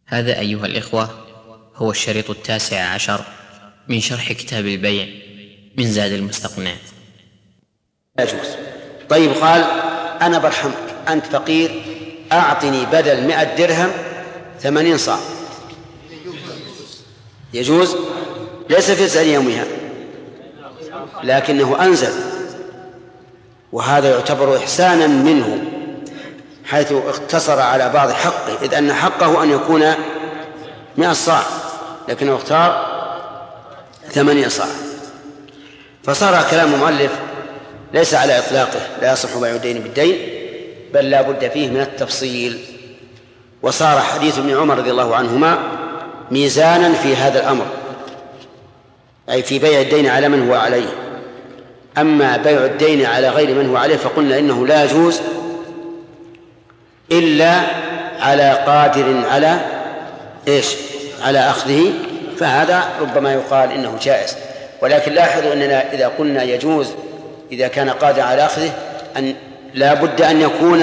هذا أيها الإخوة هو الشريط 19 من شرح كتاب البيع من زاد المستقنع. يجوز. طيب، قال أنا برحمك، أنت فقير، أعطني بدل 100 درهم 80 صاع. يجوز، ليس في سعر يومها، لكنه أنزل، وهذا يعتبر إحسانا منه حيث اقتصر على بعض حقه، إذ أن حقه أن يكون 100 صاع لكنه اختار 80 صاع. فصار كلام المؤلف ليس على إطلاقه لا يصح بيع الدين بالدين، بل لا بد فيه من التفصيل. وصار حديث ابن عمر رضي الله عنهما ميزانا في هذا الأمر، أي في بيع الدين على من هو عليه. أما بيع الدين على غير من هو عليه فقلنا إنه لا يجوز إلا على قادر على على أخذه، فهذا ربما يقال إنه جائز. ولكن لاحظوا أننا إذا قلنا يجوز إذا كان قادر على أخذه أن لا بد أن يكون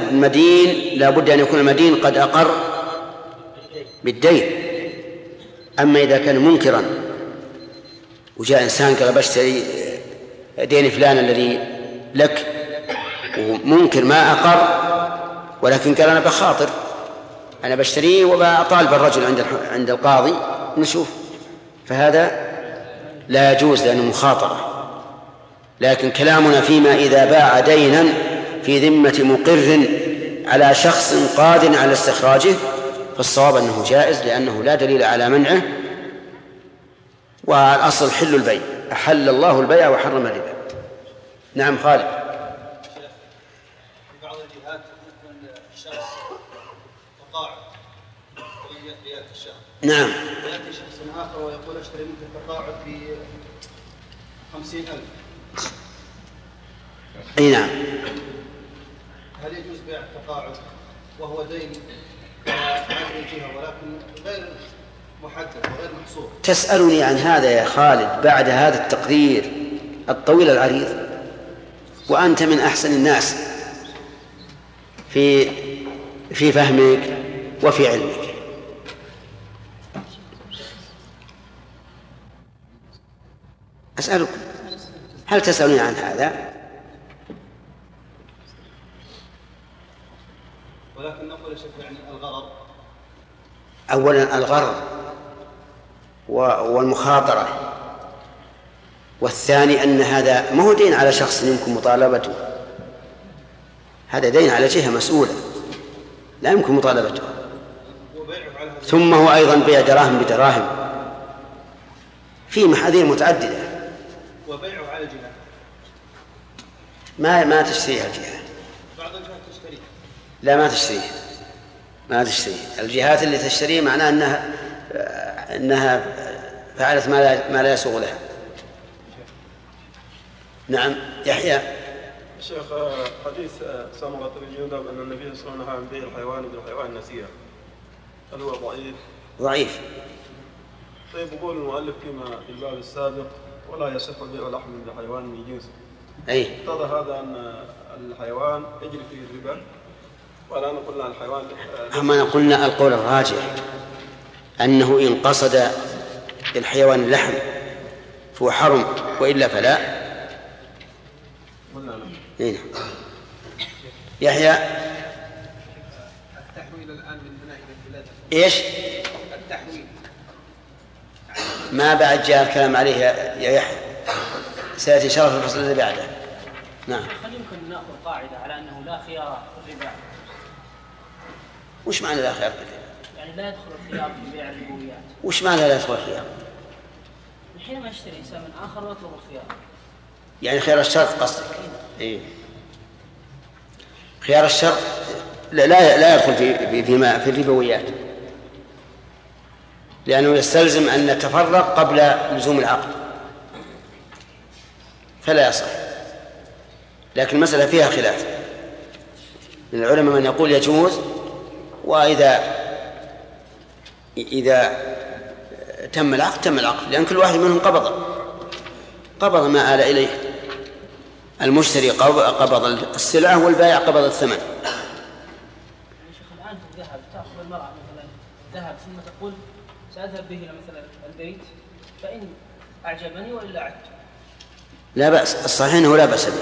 المدين قد أقر بالدين. أما إذا كان منكرا وجاء إنسان قال بشتري دين فلان الذي لك، ومنكر ما أقر ولكن قال أنا بخاطر، أنا بشتريه وبطالب الرجل عند القاضي نشوف، فهذا لا يجوز لأنه مخاطرة. لكن كلامنا فيما إذا باع دينا في ذمة مقر على شخص قادر على استخراجه فالصواب أنه جائز، لأنه لا دليل على منعه، والأصل حل البيع، أحل الله البيع وحرم الربا. نعم خالد. في بعض الجهات يكون الشخص تقاعد ريال في الشهر، نعم، ويأتي شخص آخر ويقول اشتري منك التقاعد ب 50,000. أي نعم. هل يجوز بيع التقاعد وهو دين هذه الجهة ولكن غير محدد وغير محصور؟ تسألني عن هذا يا خالد بعد هذا التقرير الطويل العريض، وأنت من أحسن الناس في فهمك وفي علمك. أسألك، هل تسألني عن هذا؟ ولكن نقول يا شيخ يعني الغرض، أولا الغرض والمخاطرة، والثاني أن هذا ما هو دين على شخص يمكن مطالبته، هذا دين على جهة مسؤولة لا يمكن مطالبته. ثم هو أيضا بيع دراهم بدراهم في محاذير متعددة، وبيعه على جهة ما تشتريها الجهة، بعض الجهات تشتريه، لا ما تشتريه الجهات اللي تشتريه معناه أنها فعلت ما لا يسوغ لها. نعم يحيى. شيخ، حديث سمرة بن جندب أن النبي صلى الله عليه وسلم نهى عن بيع الحيوان بالحيوان نسيئا، هل هو ضعيف؟ ضعيف. طيب، يقول المؤلف فيما في الباب السابق ولا يصح بيع لحم بحيوان من جنسه، اقتضى هذا أن الحيوان يجري فيه الربا، ولا قلنا الحيوان أما قلنا القول الراجح أنه إن قصد الحيوان اللحم فهو حرم، وإلا فلا. نعم. يحيى. التحويل الآن من هنا إلى البلاد إيش؟ التحويل ما بعد جاء الكلام عليه يا يحيى، سيأتي شرف الفصل الذي بعده. نعم. هل يمكن نأخذ قاعدة على أنه لا خيار في الربا؟ وش معنى لا خيار في الربا؟ يعني لا يدخل الخيار في بيع الربويات. وش معنى لا يدخل الخيار؟ حينما يشتري إنسان من آخر ويطلب الخيار، يعني خيار الشرط قصدك؟ إيه. خيار الشرط لا يدخل في الربويات، لأنه يستلزم أن نتفرق قبل لزوم العقد، فلا يصح. لكن المسألة فيها خلاف من العلماء، من يقول يجوز، وإذا تم العقد لأن كل واحد منهم قبض ما آل إليه، المشتري قبض السلعة والبائع قبض الثمن. الآن في الذهب تأخذ المرأة مثلا ذهب المال ثم تقول سأذهب به إلى مثلا البيت فإن أعجبني وإلا أعدت. لا بأس، الصحيح أنه لا بأس به.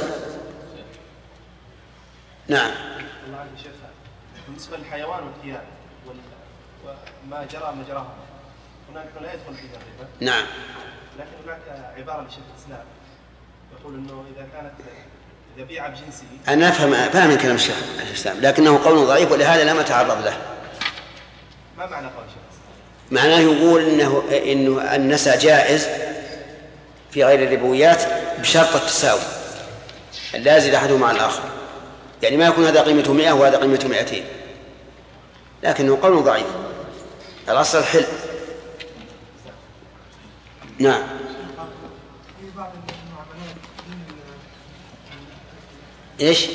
نعم. الله عنك شيخ، بالنسبة للحيوان والثياب وما جرى مجراها هناك لا يدخل فيها الربا. نعم. لكن هناك عبارة لشيخ الإسلام يقول أنه إذا بيع بجنسه. أنا فاهم كلام الشيخ الإسلام، لكنه قول ضعيف ولهذا لم أتعرض له. ما معنى قول الشيخ الإسلام؟ معناه يقول إنه النسى جائز في غير الربويات بشرط التساوي، لا يزيد أحدهما على الآخر، يعني ما يكون هذا قيمته 100 وهذا قيمته 200، لكنه قول ضعيف، الأصل الحل. نعم. ايش؟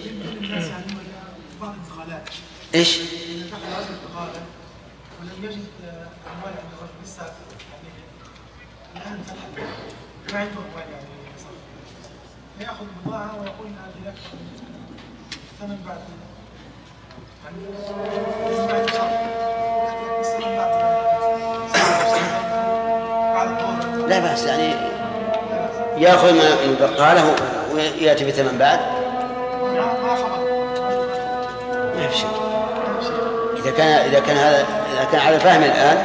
ايش؟ ولم يجد اموال عند الرجل السابق، الان ما عنده اموال يعني فياخذ بضاعه ويقول هذه لك ثمن بعد لا بأس، يعني يأخذ من بقاله ويأتي بثمن بعد، ما في شيء. إذا كان على فهم الآن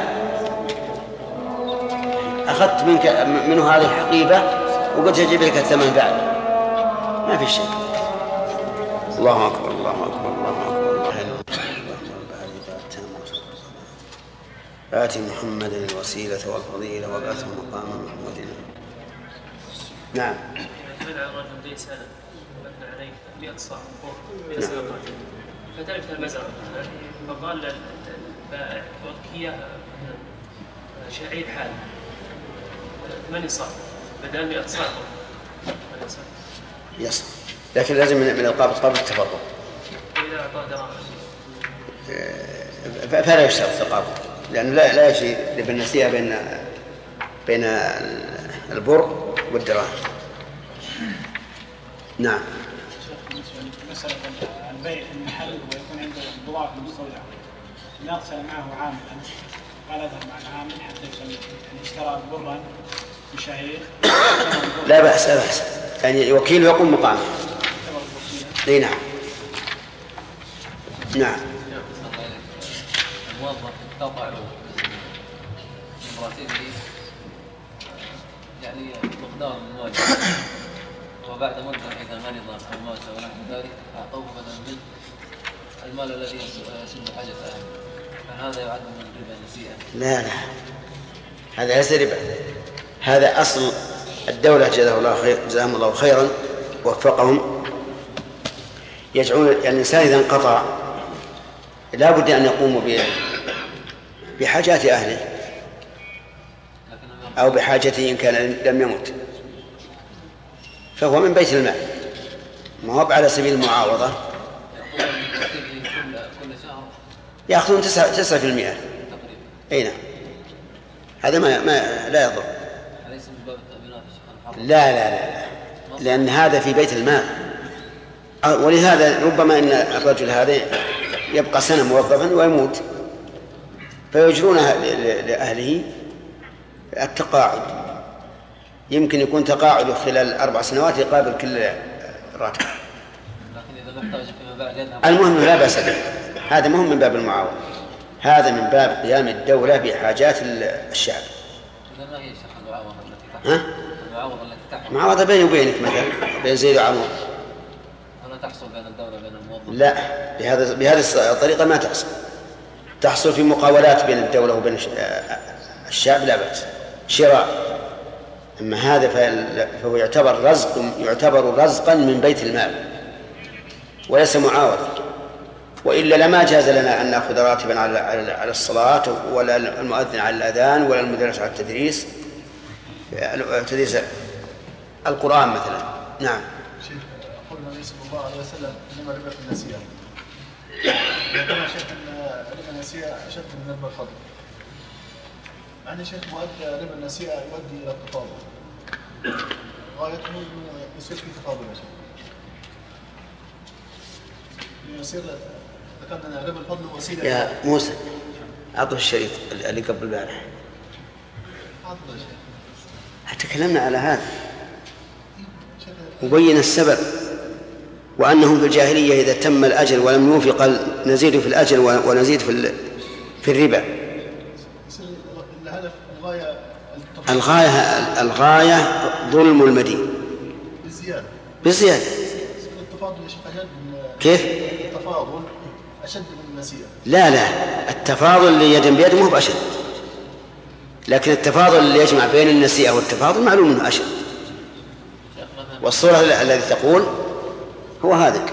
أخذت منه هذه الحقيبة وقلت أجيب لك الثمن بعد، ما في شيء. الله أكبر الله أكبر الله أكبر الله أكبر. آتي محمدا الوسيلة والفضيلة وابعثه مقاما محمودا. نعم. من على الرجل ليس مثل عليه 100 صاع فوق 100 سنوات فتلفت المزرعة فقال البائع أعطيك إياها شعير حال 8 صاع بدل 100 صاع يصح، لكن لازم من القابض قبل التفرق. إذا أعطاه دراهم فلا يشترط التقابض، لأنه لا يجري بالنسيئة بين البر والدراهم. نعم. مسألة البيع في المحل ويكون عنده بضاعة مستودعة، إذا أرسل معه عاملا قال اذهب مع العامل حتى يسلم، يعني اشترى برا بشعير. لا بأس لا بأس، يعني وكيل يقوم مقامه. اي نعم. نعم. الموظف قطع راتبه يعني مقدار من المال، وبعد مدة إذا مرض أو مات أو نحو ذلك أعطوه بدلا من المال الذي يسد حاجة أهله، فهذا يعد من ربا النسيئة. لا هذا ليس ربا، هذا أصل الدولة جزاهم الله خيرا ووفقهم، يجعلون الإنسان إذا انقطع لا بد أن يقوم بحاجات أهله أو بحاجته إن كان لم يمت، فهو من بيت المال، ما هو على سبيل المعاوضة. يأخذون 9%. أي نعم، هذا ما لا يضر. لا لأن هذا في بيت المال، ولهذا ربما أن الرجل هذا يبقى سنة موظفا ويموت فيجرون لأهله التقاعد، يمكن يكون تقاعد خلال 4 سنوات يقابل كل راتب. المهم لا بأس به، هذا مهم من باب المعاوضة، هذا من باب قيام الدولة بحاجات الشعب. المعاوضة بيني وبينك مثلا بين زيد وعمر ولا تحصل بين الدولة وبين الموظف. لا، بهذه الطريقة ما تحصل في مقاولات بين الدولة وبين الشعب لا بأس، شراء. أما هذا فهو يعتبر رزقا من بيت المال وليس معاوضة، وإلا لما جاز لنا أن نأخذ راتبا على الصلاة ولا المؤذن على الأذان ولا المدرس على تدريس القرآن مثلا. نعم. شيخ يقول النبي صلى الله عليه وسلم إنما ربا في النسيئة، لكن شيخ أن ربا النسيئة أشد من ربا الفضل، يعني شيخ مؤدى ربا النسيئة يؤدي إلى التفاضل، غايته يصير في تفاضل يا شيخ، يصير ذكرنا ربا الفضل وسيلة. يا موسى أعطوا الشريط اللي قبل البارح. تكلمنا على هذا وبين السبب، وأنهم في الجاهلية إذا تم الأجل ولم يوفي قال نزيد في الأجل ونزيد في الربا. الغاية ظلم المدين بزيادة. كيف؟ التفاضل أشد من النسيئة. لا التفاضل اللي يد بيد مو بأشد، لكن التفاضل اللي يجمع بين النسيئة والتفاضل معلوم أنه أشد. والصورة التي تقول هو هذا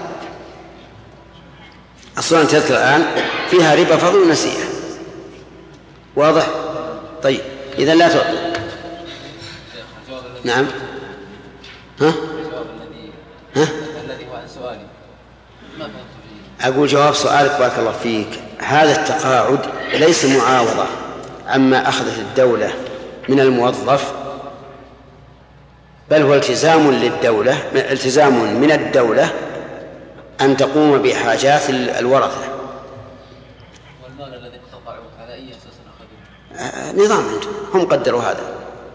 الصورة التي تذكر الآن فيها ربا فضل ونسيئة. واضح؟ طيب إذن لا تعطي. نعم. الذي هو عن سؤالي ما فهمت فيه. أقول جواب سؤالك بارك الله فيك. هذا التقاعد ليس معاوضة عما أخذت الدولة من الموظف، بل هو التزام للدولة، التزام من الدولة أن تقوم بحاجات الورثة. والمال الذي اقتطعوه على أي أساس أخذوه؟ نظام عندهم، هم قدروا هذا.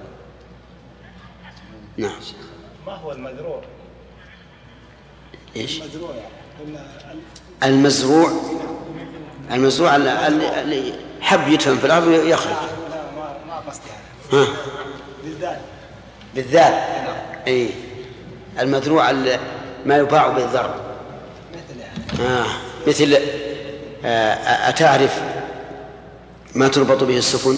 نعم. ما هو المزروع؟ إيش؟ المزروع المزروع اللي حب يدفن في الأرض يخرج. لا ما قصدي هذا. بالذات. أي المزروع ما يباع بالذر. مثل أتعرف ما تربط به السفن؟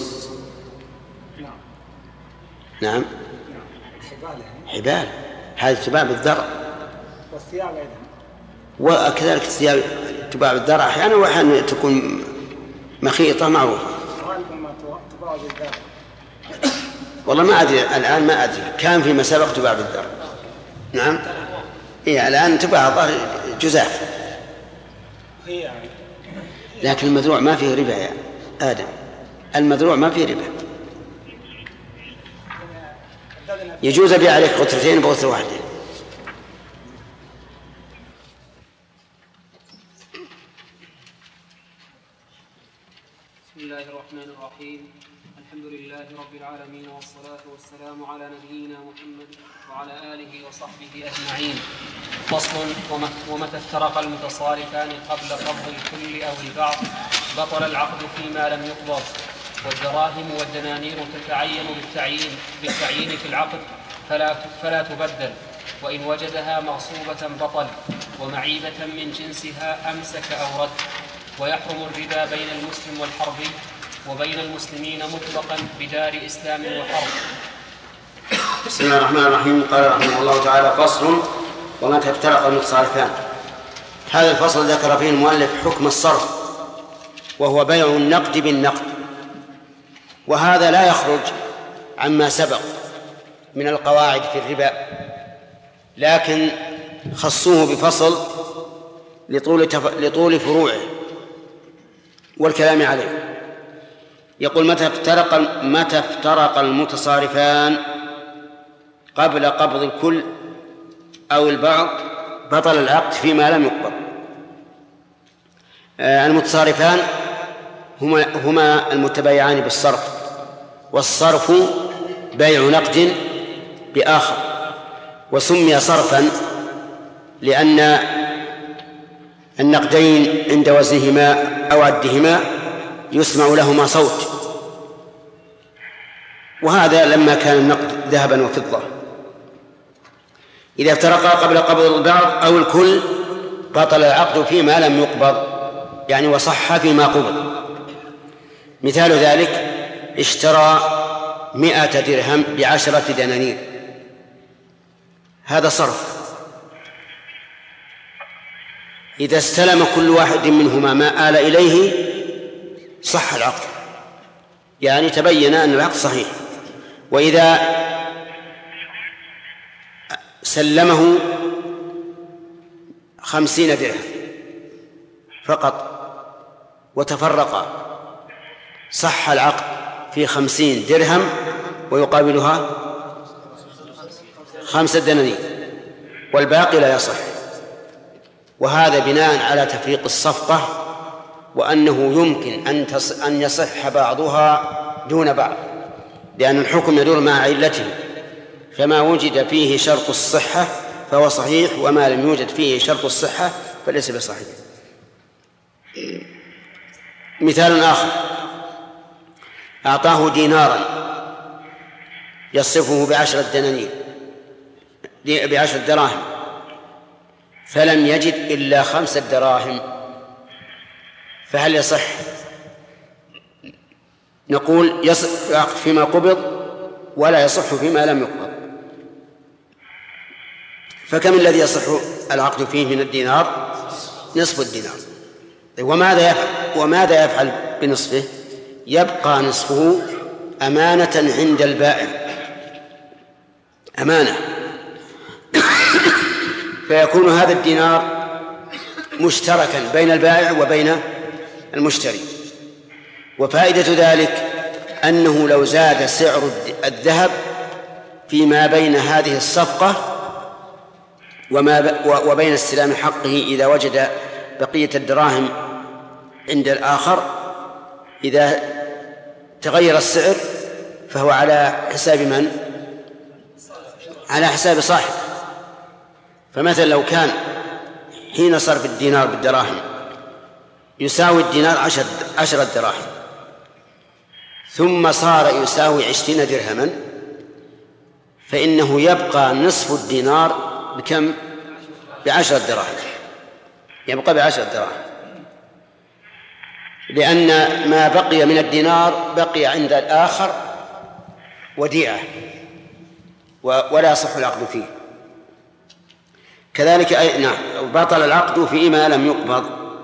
نعم. حبال. هذه تباع بالذر. والثياب أيضا. وكذلك الثياب تباع بالذر أحيانا، وأحيانا تكون مخيطة معروفة. تباع بالذر. والله ما أدري الآن، ما أدري كان فيما سبق تباع بالذر. نعم. إيه الآن تباع ظهر جزاف. لكن المذروع ما فيه ربا يا آدم، المذروع ما فيه ربا. يجوز أبيع عليك غترتين بغترة واحدة. بسم الله الرحمن الرحيم. الحمد لله رب العالمين، والصلاة والسلام على نبينا محمد وعلى آله وصحبه أجمعين. فصل. ومتى افترق المتصارفان قبل قبض الكل أو البعض بطل العقد فيما لم يقبض، والدراهم والدنانير تتعين بالتعيين في العقد فلا تبدل، وإن وجدها مغصوبة بطل، ومعيبة من جنسها أمسك أو رد. ويحرم الربا بين المسلم والحربي وبين المسلمين مطلقا بدار إسلام وحرب. بسم الله الرحمن الرحيم. قال رحمه الله تعالى: فصل. ومتى افترق المتصارفان. هذا الفصل ذكر فيه المؤلف حكم الصرف، وهو بيع النقد بالنقد، وهذا لا يخرج عما سبق من القواعد في الربا، لكن خصوه بفصل لطول فروعه والكلام عليه. يقول: متى افترق المتصارفان قبل قبض الكل أو البعض بطل العقد فيما لم يقبض. المتصارفان هما المتبايعان بالصرف، والصرف بيع نقد بآخر، وسمي صرفا لأن النقدين عند وزنهما أو عدهما يسمع لهما صوت، وهذا لما كان النقد ذهبا وفضة. إذا افترقا قبل قبض البعض أو الكل بطل العقد فيما لم يقبض، يعني وصح فيما قبض. مثال ذلك: اشترى 100 درهم ب10 دنانير، هذا صرف. إذا استلم كل واحد منهما ما آل إليه صح العقد، يعني تبين أن العقد صحيح. وإذا سلمه 50 درهم فقط وتفرقا صح العقد في 50 درهم ويقابلها 5 دنانير، والباقي لا يصح. وهذا بناء على تفريق الصفقة وأنه يمكن أن يصح بعضها دون بعض، لأن الحكم يدور مع علته، فما وجد فيه شرط الصحة فهو صحيح، وما لم يوجد فيه شرط الصحة فليس بصحيح. مثال آخر: أعطاه دينارا يصرفه ب10 دراهم، فلم يجد إلا 5 دراهم، فهل يصح؟ نقول يصح فيما قبض ولا يصح فيما لم يقبض. فكم الذي يصح العقد فيه من الدينار؟ نصف الدينار. وماذا يفعل بنصفه؟ يبقى نصفه أمانة عند البائع، أمانة، فيكون هذا الدينار مشتركا بين البائع وبين المشتري. وفائدة ذلك أنه لو زاد سعر الذهب فيما بين هذه الصفقة وبين استلام حقه إذا وجد بقية الدراهم عند الآخر، إذا تغير السعر فهو على حساب من؟ على حساب صاحب. فمثلا لو كان حين صرف الدينار بالدراهم يساوي الدينار 10 دراهم، ثم صار يساوي 20 درهما، فإنه يبقى نصف الدينار بكم؟ ب10 دراهم، يبقى ب10 دراهم، لأن ما بقي من الدينار بقي عند الآخر وديعة ولا يصح العقد فيه. كذلك نعم، بطل العقد فيما لم يقبض.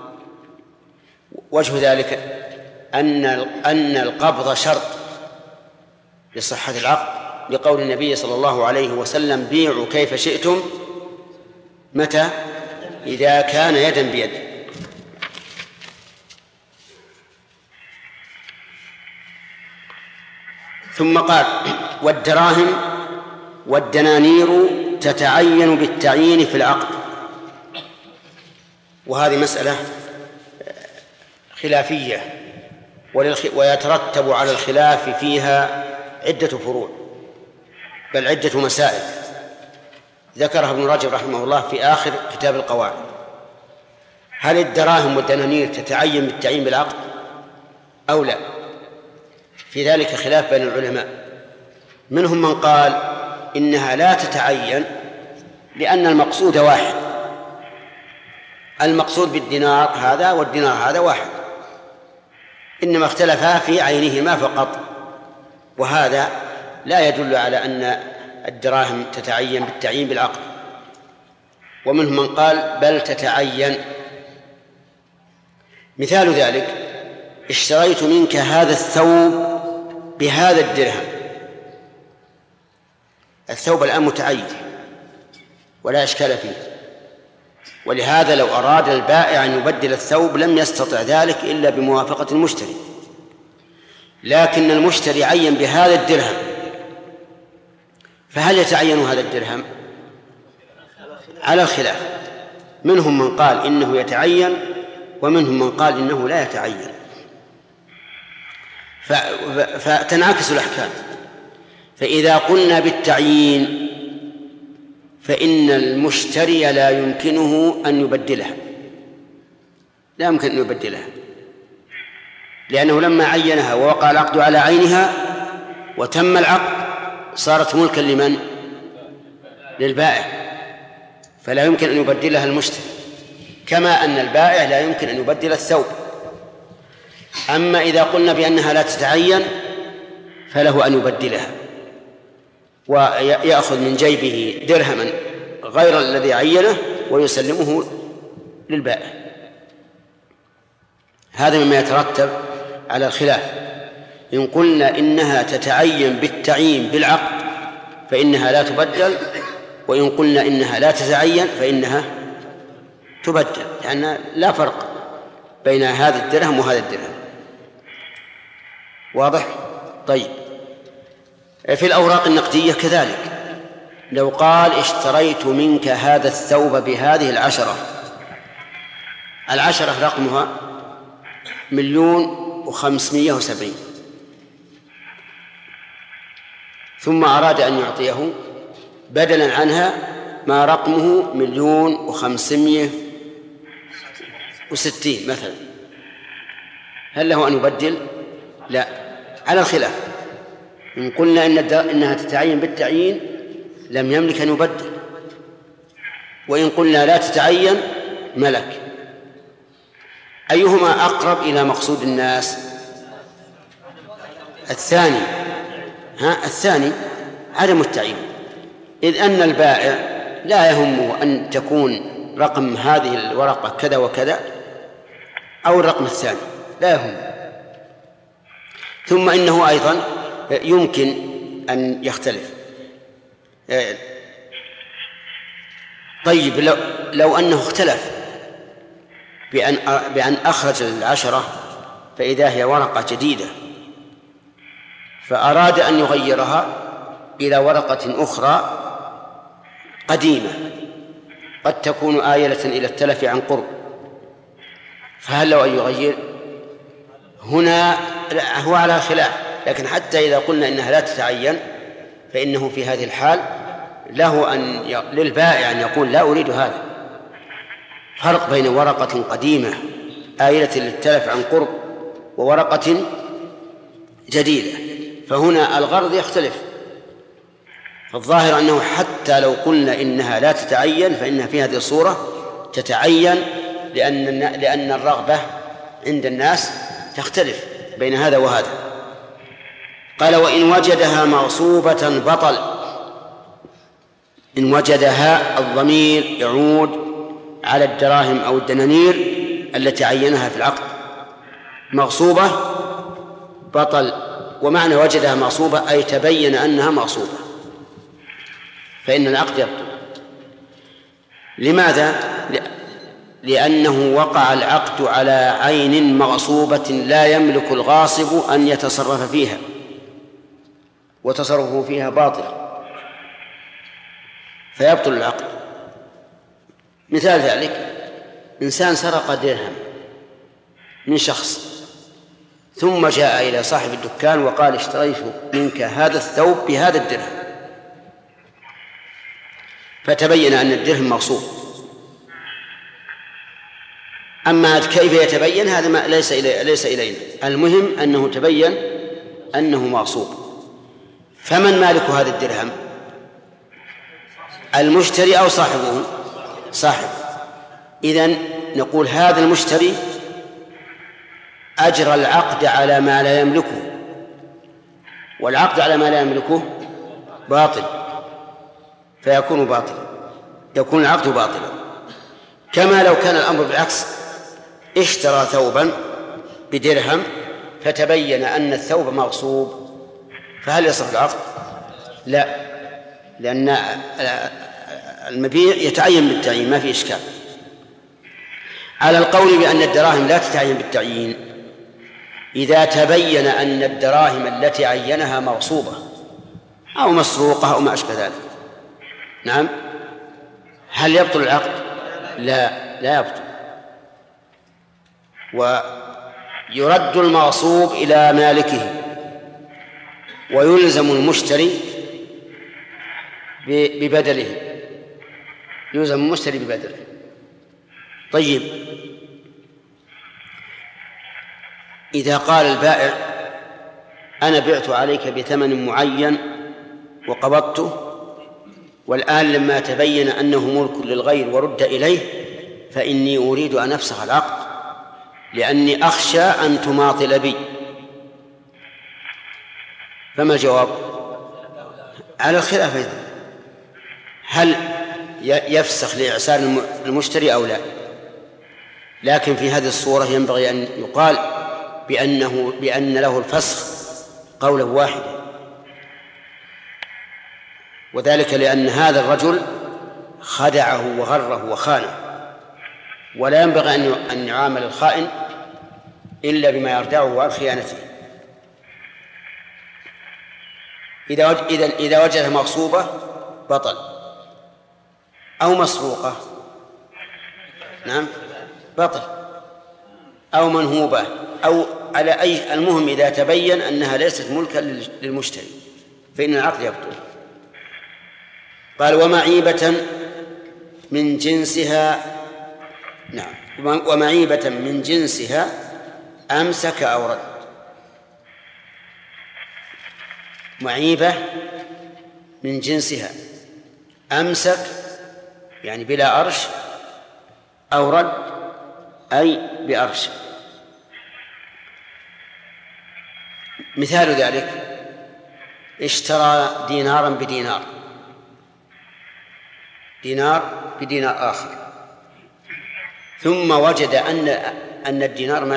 وجه ذلك أن القبض شرط لصحة العقد، لقول النبي صلى الله عليه وسلم: بيعوا كيف شئتم. متى؟ إذا كان يدا بيد. ثم قال: والدراهم والدنانير تتعين بالتعيين في العقد. وهذه مسألة خلافية، ويترتب على الخلاف فيها عدة فروع، بل عدة مسائل ذكرها ابن رجب رحمه الله في آخر كتاب القواعد. هل الدراهم والدنانير تتعين بالتعيين بالعقد أو لا؟ في ذلك خلاف بين العلماء. منهم من قال إنها لا تتعين لأن المقصود واحد، المقصود بالدينار هذا والدينار هذا واحد، إنما اختلفا في عينهما فقط، وهذا لا يدل على أن الدراهم تتعين بالتعيين بالعقد. ومنهم من قال بل تتعين. مثال ذلك: اشتريت منك هذا الثوب بهذا الدرهم. الثوب الآن متعين ولا إشكال فيه، ولهذا لو أراد البائع أن يبدل الثوب لم يستطع ذلك إلا بموافقة المشتري، لكن المشتري عين بهذا الدرهم، فهل يتعين هذا الدرهم؟ على الخلاف، منهم من قال إنه يتعين ومنهم من قال إنه لا يتعين، فتنعكس الأحكام. فإذا قلنا بالتعيين فإن المشتري لا يمكنه أن يبدلها، لا يمكن أن يبدلها، لأنه لما عينها ووقع العقد على عينها وتم العقد صارت ملكا لمن؟ للبائع، فلا يمكن أن يبدلها المشتري، كما أن البائع لا يمكن أن يبدل الثوب. أما إذا قلنا بأنها لا تتعين فله أن يبدلها ويأخذ من جيبه درهما غير الذي عينه ويسلمه للبائع. هذا مما يترتب على الخلاف. إن قلنا إنها تتعين بالتعيين بالعقد فإنها لا تبدل، وإن قلنا إنها لا تتعين فإنها تبدل، لأن لا فرق بين هذا الدرهم وهذا الدرهم. واضح؟ طيب، في الأوراق النقدية كذلك، لو قال اشتريت منك هذا الثوب بهذه 10، 10 رقمها 1,570,000 ثم أراد أن يعطيه بدلا عنها ما رقمه 1,560,000 مثلا، هل له أن يبدل؟ لا، على الخلاف. إن قلنا إنها تتعين بالتعيين لم يملك أن يبدل، وإن قلنا لا تتعين ملك. أيهما أقرب إلى مقصود الناس؟ الثاني. الثاني عدم التعيين، إذ أن البائع لا يهمه أن تكون رقم هذه الورقة كذا وكذا أو الرقم الثاني، لا يهم. ثم إنه أيضا يمكن أن يختلف. طيب لو أنه اختلف بأن أخرج 10 فإذا هي ورقة جديدة فأراد أن يغيرها إلى ورقة أخرى قديمة قد تكون آيلة إلى التلف عن قرب، فهل له أن يغير؟ هنا هو على خلاف، لكن حتى إذا قلنا إنها لا تتعين فإنه في هذه الحال له للبائع أن يقول لا أريد هذا. فرق بين ورقة قديمة آيلة للتلف عن قرب وورقة جديدة، فهنا الغرض يختلف. فالظاهر أنه حتى لو قلنا إنها لا تتعين فإنها في هذه الصورة تتعين، لأن الرغبة عند الناس تختلف بين هذا وهذا. قال وإن وجدها مغصوبة بطل. إن وجدها الضمير يعود على الدراهم أو الدنانير التي عينها في العقد. مغصوبة بطل، ومعنى وجدها مغصوبة أي تبين أنها مغصوبة، فإن العقد يبطل. لماذا؟ لأنه وقع العقد على عين مغصوبة لا يملك الغاصب أن يتصرف فيها، وتصرفه فيها باطل فيبطل العقد. مثال ذلك إنسان سرق درهم من شخص ثم جاء إلى صاحب الدكان وقال اشتريت منك هذا الثوب بهذا الدرهم، فتبين أن الدرهم مغصوب. أما كيف يتبين هذا ما ليس إلينا، المهم أنه تبين أنه مغصوب. فمن مالك هذا الدرهم؟ المشتري أو صاحبه؟ صاحب. إذن نقول هذا المشتري أجرى العقد على ما لا يملكه، والعقد على ما لا يملكه باطل، فيكون باطلا، يكون العقد باطلا. كما لو كان الأمر بالعكس، اشترى ثوبا بدرهم فتبين أن الثوب مغصوب، فهل يصح العقد؟ لا، لأن المبيع يتعين بالتعيين، ما في إشكال. على القول بأن الدراهم لا تتعين بالتعيين إذا تبين أن الدراهم التي عينها مغصوبة أو مسروقة أو ما أشبه ذلك. نعم. هل يبطل العقد؟ لا يبطل. ويرد المغصوب إلى مالكه ويلزم المشتري ببدله، يلزم المشتري ببدله. طيب، إذا قال البائع أنا بعت عليك بثمن معين وقبضته، والآن لما تبين أنه ملك للغير ورد إليه فإني أريد أن أفسخ العقد لأني أخشى أن تماطل بي، فما الجواب؟ على الخلاف أيضا، هل يفسخ لإعسار المشتري أو لا؟ لكن في هذه الصورة ينبغي أن يقال بأن له الفسخ قولا واحدا، وذلك لأن هذا الرجل خدعه وغره وخانه، ولا ينبغي أن يعامل الخائن إلا بما يردعه عن خيانته. إذا وجدها مغصوبة بطل، أو مسروقة نعم بطل، أو منهوبة أو على أي، المهم إذا تبين أنها ليست ملكا للمشتري فإن العقد يبطل. قال ومعيبة من جنسها، نعم، ومعيبة من جنسها أمسك أو رد. معيبة من جنسها أمسك يعني بلا أرش، أو رد أي بأرش. مثال ذلك اشترى دينارا بدينار، دينار بدينار آخر، ثم وجد أن الدينار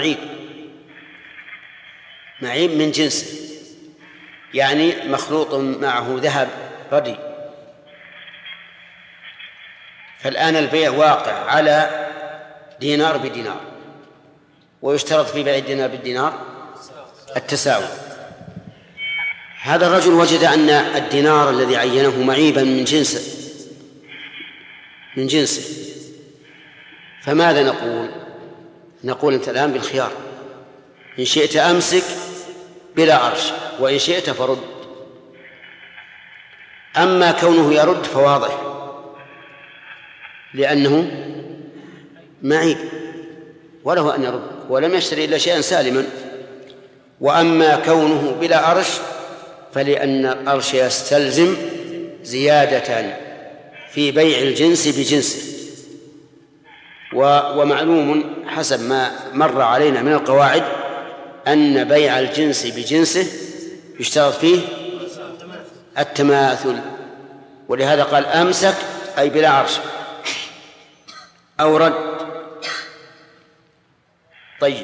معيب من جنسه، يعني مخلوط معه ذهب ردي، فالآن البيع واقع على دينار بدينار، ويشترط في بيع الدينار بالدينار التساوي. هذا الرجل وجد أن الدينار الذي عينه معيبا من جنسه، فماذا نقول؟ نقول أنت الآن بالخيار، إن شئت أمسك بلا أرش، وإن شئت فرد. أما كونه يرد فواضح لأنه معيب وله أن يرد ولم يشتري إلا شيئا سالما. وأما كونه بلا أرش فلأن الأرش يستلزم زيادة في بيع الجنس بجنسه، ومعلوم حسب ما مر علينا من القواعد أن بيع الجنس بجنسه يشترط فيه التماثل، ولهذا قال أمسك أي بلا عرش أو رد. طيب،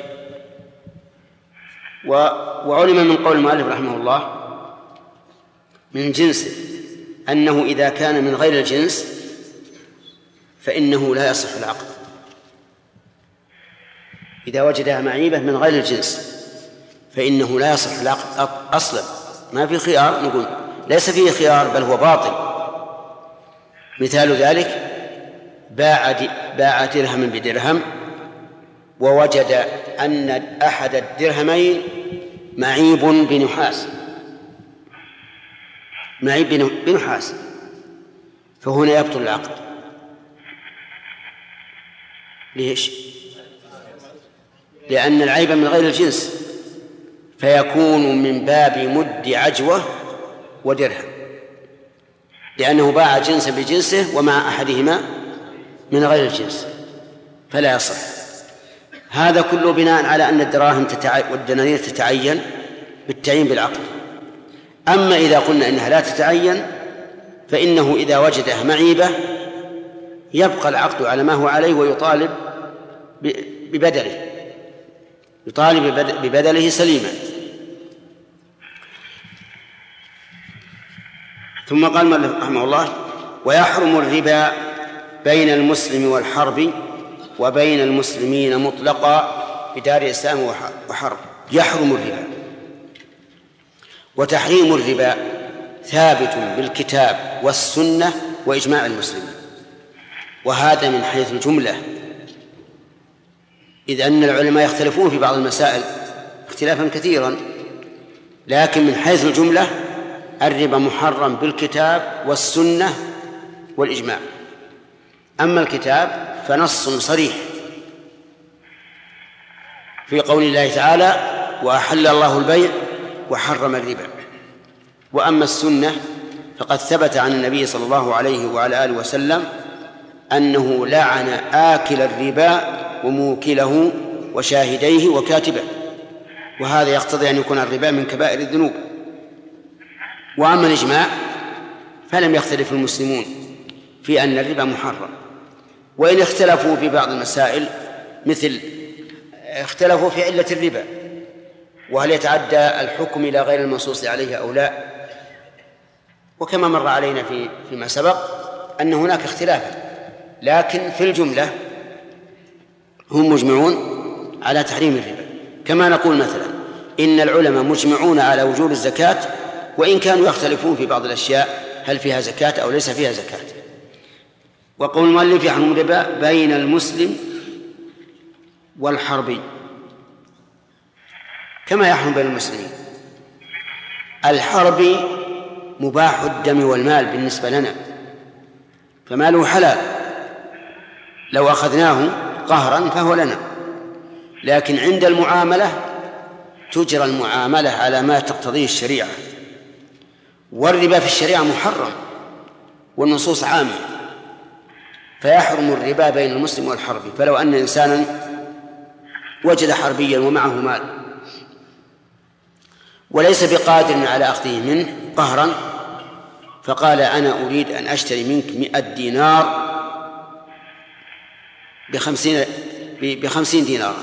وعلم من قول المؤلف رحمه الله من جنسه أنه إذا كان من غير الجنس فإنه لا يصح العقد. إذا وجدها معيبة من غير الجنس فإنه لا يصح العقد أصلا، ما في خيار، نقول ليس فيه خيار بل هو باطل. مثال ذلك باع درهما بدرهم ووجد أن أحد الدرهمين معيب بنحاس، فهنا يبطل العقد. ليش؟ لأن العيب من غير الجنس، فيكون من باب مد عجوة ودرهم، لأنه باع جنسا بجنسه ومع أحدهما من غير الجنس، فلا يصح. هذا كله بناء على أن الدراهم والدنانير تتعين بالتعيين بالعقد. أما إذا قلنا إنها لا تتعين فإنه إذا وجدها معيبة يبقى العقد على ما هو عليه ويطالب ببدله سليما. ثم قال المؤلف رحمه الله ويحرم الربا بين المسلم والحرب وبين المسلمين مطلقا بدار إسلام وحرب. يحرم الربا، وتحريم الربا ثابت بالكتاب والسنة وإجماع المسلمين، وهذا من حيث الجملة، إذ أن العلماء يختلفون في بعض المسائل اختلافا كثيرا، لكن من حيث الجملة الربا محرم بالكتاب والسنة والإجماع. أما الكتاب فنص صريح في قول الله تعالى وأحل الله البيع وحرم الربا. وأما السنة فقد ثبت عن النبي صلى الله عليه وعلى آله وسلم أنه لعن آكل الربا وموكله وشاهديه وكاتبه، وهذا يقتضي أن يكون الربا من كبائر الذنوب. وأما الإجماع فلم يختلف المسلمون في أن الربا محرم، وإن اختلفوا في بعض المسائل، مثل اختلفوا في علة الربا وهل يتعدى الحكم إلى غير المنصوص عليه أو لا، وكما مر علينا فيما سبق أن هناك اختلافا، لكن في الجملة هم مجمعون على تحريم الربا. كما نقول مثلا إن العلماء مجمعون على وجوب الزكاة، وإن كانوا يختلفون في بعض الأشياء هل فيها زكاة أو ليس فيها زكاة. وقول المؤلف يحرم الربا بين المسلم والحربي. كما يحرم بين المسلمين. الحرب مباح الدم والمال بالنسبة لنا، فماله حلال، لو أخذناه قهرا فهو لنا، لكن عند المعاملة تجرى المعاملة على ما تقتضيه الشريعة، والربا في الشريعة محرم والنصوص عامة، فيحرم الربا بين المسلم والحربي. فلو أن إنسانا وجد حربيا ومعه مال وليس بقادر على أخذه منه قهرا، فقال أنا أريد أن أشتري منك 100 دينار ب50 دينارا،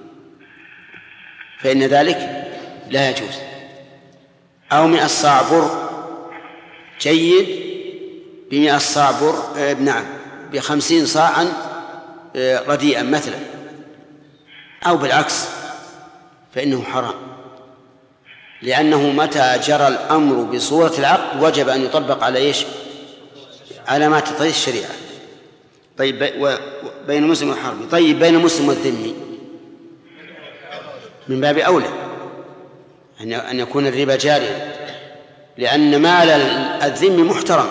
فإن ذلك لا يجوز. أو 100 صاع بر جيد ب100 صاع بر نعم ب50 صاعا رديئا مثلا، أو بالعكس، فإنه حرام، لأنه متى جرى الأمر بصورة العقد وجب أن يطبق على إيش؟ على ما تقتضيه الشريعة. طيب بين المسلم والحربي. طيب بين المسلم والذمي من باب أولى أن يكون الربا جاريا، لأن مال الذمي محترم.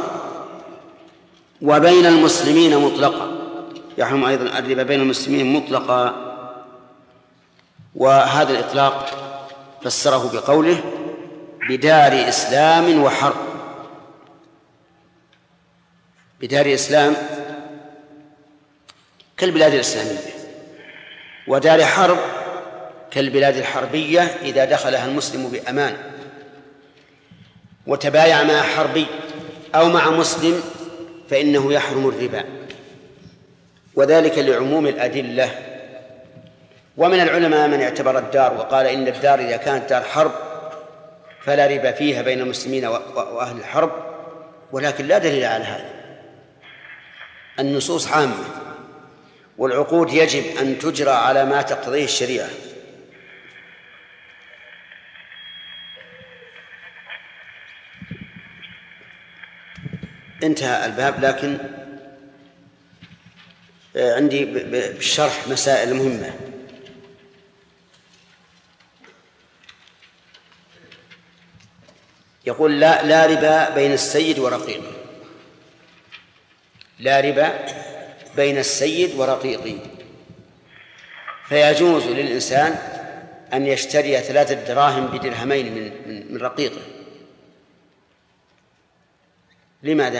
وبين المسلمين مطلقا، يحرم أيضا الربا بين المسلمين مطلقا. وهذا الإطلاق فسره بقوله بدار إسلام وحرب. بدار إسلام كالبلاد الإسلامية، ودار حرب كالبلاد الحربية إذا دخلها المسلم بأمان وتبايع مع حربي أو مع مسلم فإنه يحرم الربا، وذلك لعموم الأدلة. ومن العلماء من اعتبر الدار وقال إن الدار إذا كانت دار حرب فلا ربا فيها بين المسلمين وأهل الحرب، ولكن لا دليل على هذا. النصوص عامة، والعقود يجب أن تجرى على ما تقتضيه الشريعة. انتهى الباب، لكن عندي بالشرح مسائل مهمة. يقول لا ربا بين السيد ورقيقه. لا ربا بين السيد ورقيقه، فيجوز للإنسان أن يشتري 3 دراهم بدرهمين من رقيقه. لماذا؟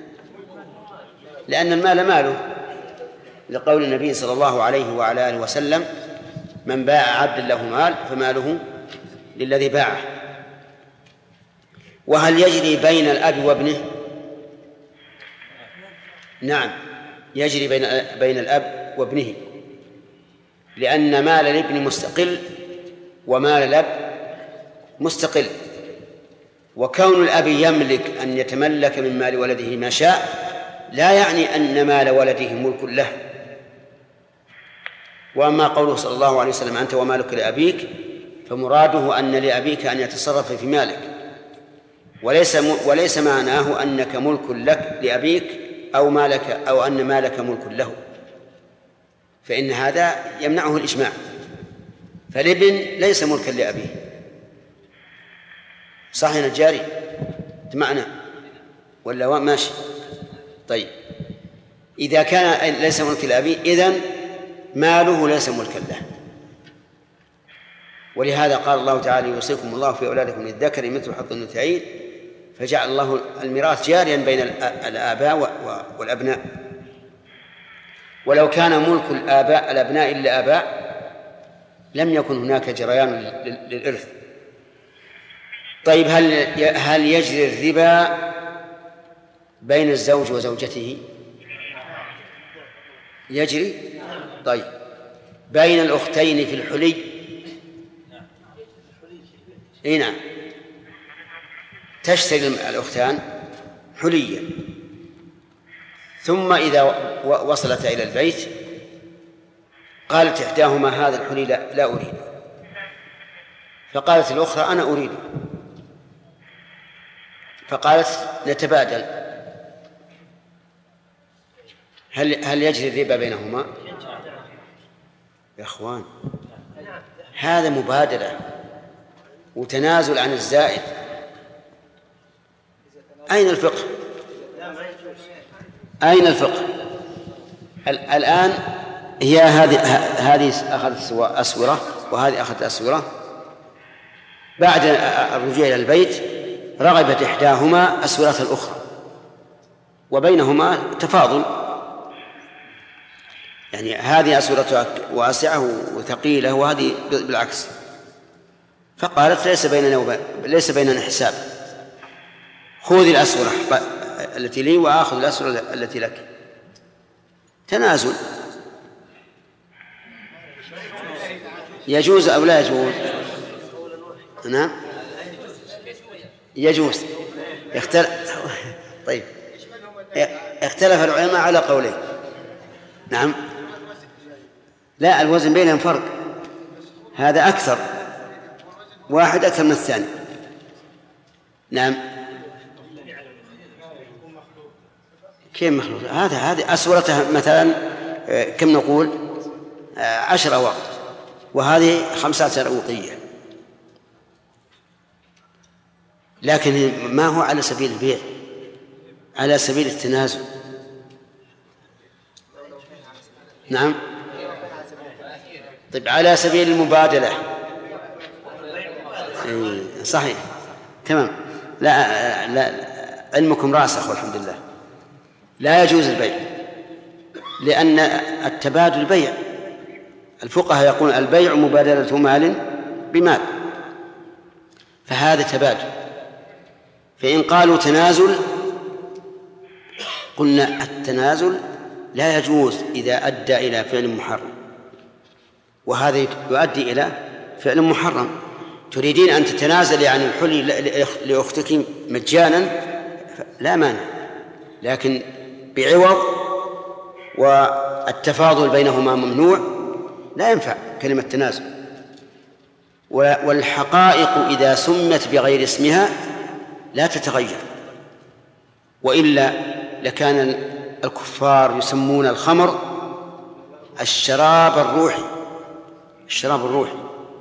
لأن المال ماله، لقول النبي صلى الله عليه وعلى آله وسلم من باع عبد له مال فماله للذي باعه. وهل يجري بين الأب وابنه؟ نعم، يجري بين الأب وابنه، لأن مال الابن مستقل ومال الأب مستقل. وكون الأب يملك أن يتملك من مال ولده ما شاء لا يعني أن مال ولده ملك له. وأما قوله صلى الله عليه وسلم أنت ومالك لأبيك، فمراده أن لأبيك أن يتصرف في مالك، وليس معناه أنك ملك لك لأبيك أو أن مالك ملك له، فإن هذا يمنعه الإجماع. فالابن ليس ملكا لأبيه، صح يا نجاري؟ تمعنا ولا ماشي؟ طيب، إذا كان ليس ملكا لأبيه إذن ماله ليس ملكا له. ولهذا قال الله تعالى يوصيكم الله في أولادكم للذكر مثل حظ الأنثيين، فجعل الله الميراث جاريا بين الآباء والأبناء. ولو كان ملك الأبناء للآباء لم يكن هناك جريان للإرث. طيب، هل يجري الربا بين الزوج وزوجته؟ يجري. طيب، بين الأختين في الحلي؟ نعم، تشتري الأختان حليا، ثم إذا وصلتا إلى البيت قالت إحداهما هذا الحلي لا أريد، فقالت الأخرى أنا أريد، فقالت نتبادل. هل يجري الربا بينهما؟ يا أخوان، هذا مبادلة، وتنازل عن الزائد، أين الفقه؟ أين الفقه؟ الآن هي هذه أخذت أسورة وهذه أخذت أسورة، بعد الرجوع إلى البيت رغبت إحداهما أسورة الأخرى وبينهما تفاضل، يعني هذه أسورتها واسعة وثقيلة وهذه بالعكس، فقالت ليس بيننا حساب، خذ الأسورة التي لي وآخذ الأسورة التي لك. تنازل يجوز أو لا يجوز؟ نعم يجوز. طيب اختلف العلماء على قولين. نعم لا، الوزن بينهم فرق، هذا أكثر، واحد أكثر من الثاني. نعم كيف مخلوط؟ هذه أسورتها مثلا كم نقول 10 أواق وهذه 15 أوقية، لكن ما هو على سبيل البيع، على سبيل التنازل. نعم طيب على سبيل المبادلة. صحيح تمام. لا علمكم راسخ والحمد لله. لا يجوز البيع لأن التبادل بيع، الفقهاء يقول البيع مبادلة مال بمال، فهذا تبادل. فإن قالوا تنازل قلنا التنازل لا يجوز إذا أدى إلى فعل محرم، وهذا يؤدي إلى فعل محرم. تريدين أن تتنازل عن الحلي لأختك مجانا لا مانع، لكن بعوض والتفاضل بينهما ممنوع، لا ينفع كلمة تنازل. والحقائق إذا سمت بغير اسمها لا تتغير، وإلا لكان الكفار يسمون الخمر الشراب الروحي،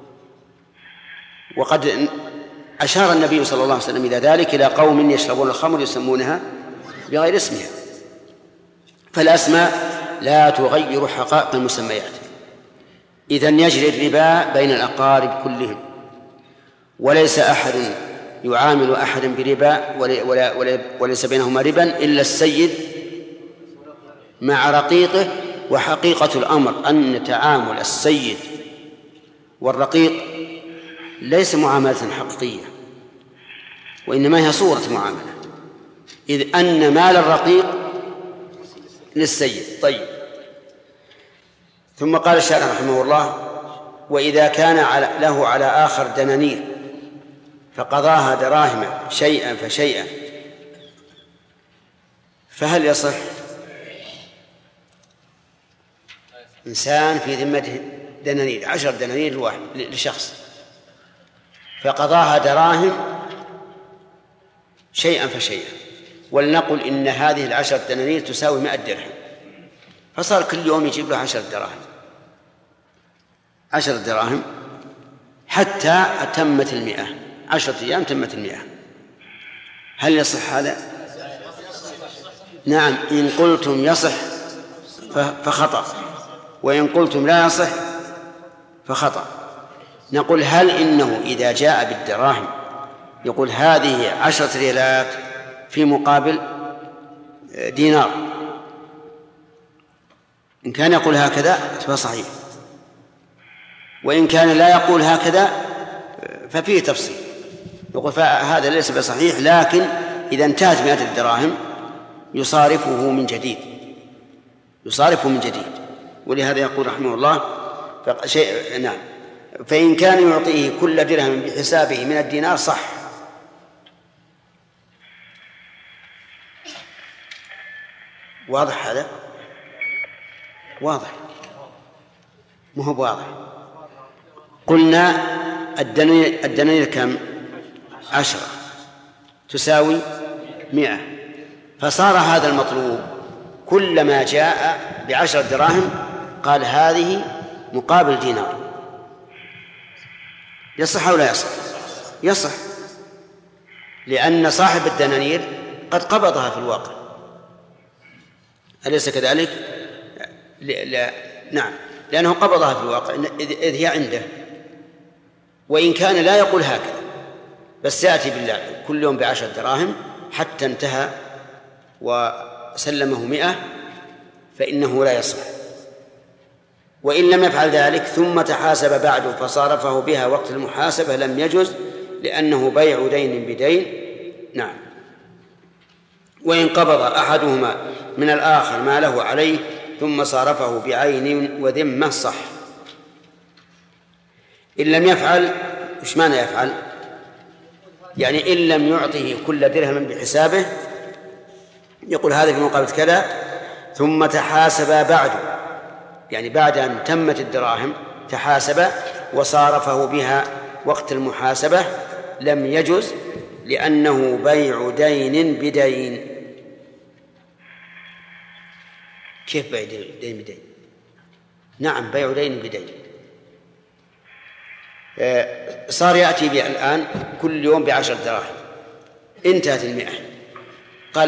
وقد أشار النبي صلى الله عليه وسلم إلى ذلك، إلى قوم يشربون الخمر يسمونها بغير اسمها. فالأسماء لا تغير حقائق المسميات. إذن يجري الربا بين الأقارب كلهم، وليس أحد يعامل أحدا بربا وليس بينهما ربا إلا السيد مع رقيقه. وحقيقة الأمر أن تعامل السيد والرقيق ليس معاملة حقيقية، وإنما هي صورة معاملة، إذ أن مال الرقيق للسيد. طيب ثم قال الشارح رحمه الله: وإذا كان له على آخر دنانير فقضاها دراهم شيئا فشيئا فهل يصح؟ إنسان في ذمته دنانير 10 دنانير لشخص فقضاها دراهم شيئا فشيئا، ولنقل إن هذه 10 دنانير تساوي 100 درهم، فصار كل يوم يجيب له 10 دراهم 10 دراهم حتى تمت 100، 10 أيام تمت 100. هل يصح هذا؟ نعم، إن قلتم يصح فخطأ، وإن قلتم لا يصح فخطأ. نقول: هل إنه إذا جاء بالدراهم يقول هذه 10 ريالات في مقابل دينار؟ إن كان يقول هكذا فصحيح، وإن كان لا يقول هكذا ففيه تفصيل، يقول فهذا ليس بصحيح، لكن إذا انتهت 100 الدراهم يصارفه من جديد. ولهذا يقول رحمه الله نعم، فإن كان يعطيه كل درهم بحسابه من الدينار صح. واضح هذا؟ واضح؟ ما هو واضح. قلنا الدنانير كم؟ 10 تساوي 100، فصار هذا المطلوب كلما جاء ب10 دراهم قال هذه مقابل دينار. يصح أو لا يصح؟ يصح، لأن صاحب الدنانير قد قبضها في الواقع، أليس كذلك؟ لا. نعم، لأنه قبضها في الواقع إذ هي عنده، وإن كان لا يقول هكذا بس يأتي بالله كل يوم ب10 دراهم حتى انتهى وسلمه 100 فإنه لا يصح. وإن لم يفعل ذلك ثم تحاسب بعد فصارفه بها وقت المحاسبة لم يجز، لأنه بيع دين بدين. نعم. وإن قبض أحدهما من الآخر ما له عليه ثم صارفه بعين وذمة صح. إن لم يفعل، إيش معنى يفعل؟ يعني إن لم يعطه كل درهم بحسابه، يقول هذا في مقابل كذا، ثم تحاسب بعد، يعني بعد أن تمت الدراهم تحاسب وصارفه بها وقت المحاسبة لم يجز، لأنه بيع دين بدين. كيف بيع دين بدين؟ نعم، بيع دين بدين. صار يأتي به الآن كل يوم ب10 دراهم، انتهت 100، قال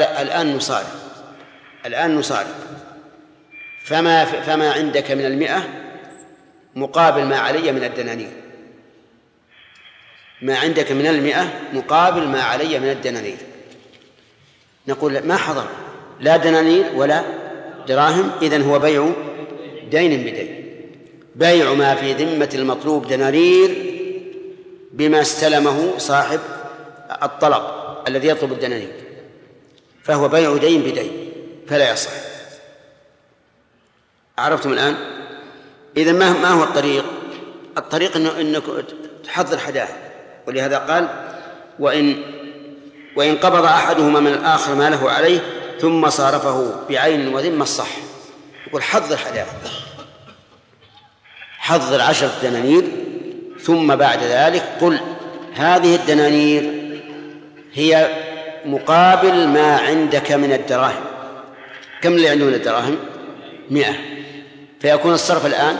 الآن نصارف فما عندك من 100 مقابل ما علي من الدنانير، ما عندك من 100 مقابل ما علي من الدنانير. نقول ما حضر لا دنانير ولا دراهم، إذن هو بيع دين بدين، بيع ما في ذمة المطلوب دنانير بما استلمه صاحب الطلب الذي يطلب الدنانير، فهو بيع دين بدين فلا يصح. عرفتم الآن؟ إذن ما هو الطريق؟ الطريق أنك تحضر حداه، ولهذا قال وإن قبض أحدهما من الآخر ما له عليه ثم صارفه بعين وذمة الصح. يقول حضر حداه، حضر 10 دنانير، ثم بعد ذلك قل هذه الدنانير هي مقابل ما عندك من الدراهم. كم اللي عنده من الدراهم؟ 100، فيكون الصرف الآن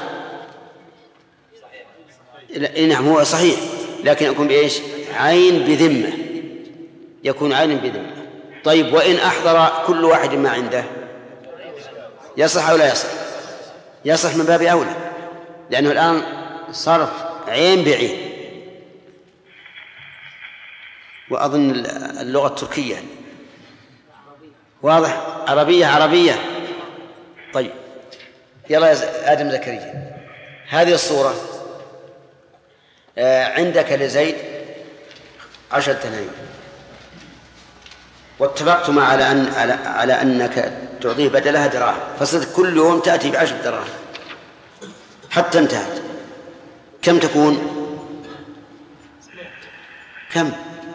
نعم هو صحيح، لكن يكون بإيش؟ عين بذمة، يكون عين بذمة. طيب وإن أحضر كل واحد ما عنده يصح أو لا يصح؟ يصح من باب أولى، لأنه الآن صرف عين بعين. وأظن اللغة التركية واضح، عربية. طيب يلا يا آدم زكريا، هذه الصورة عندك لزيد 10 دنانير، واتفقتما على أنك تعطيه بدلها دراهم، فصرت كل يوم تأتي ب10 دراهم حتى انتهت. كم تكون؟ كم؟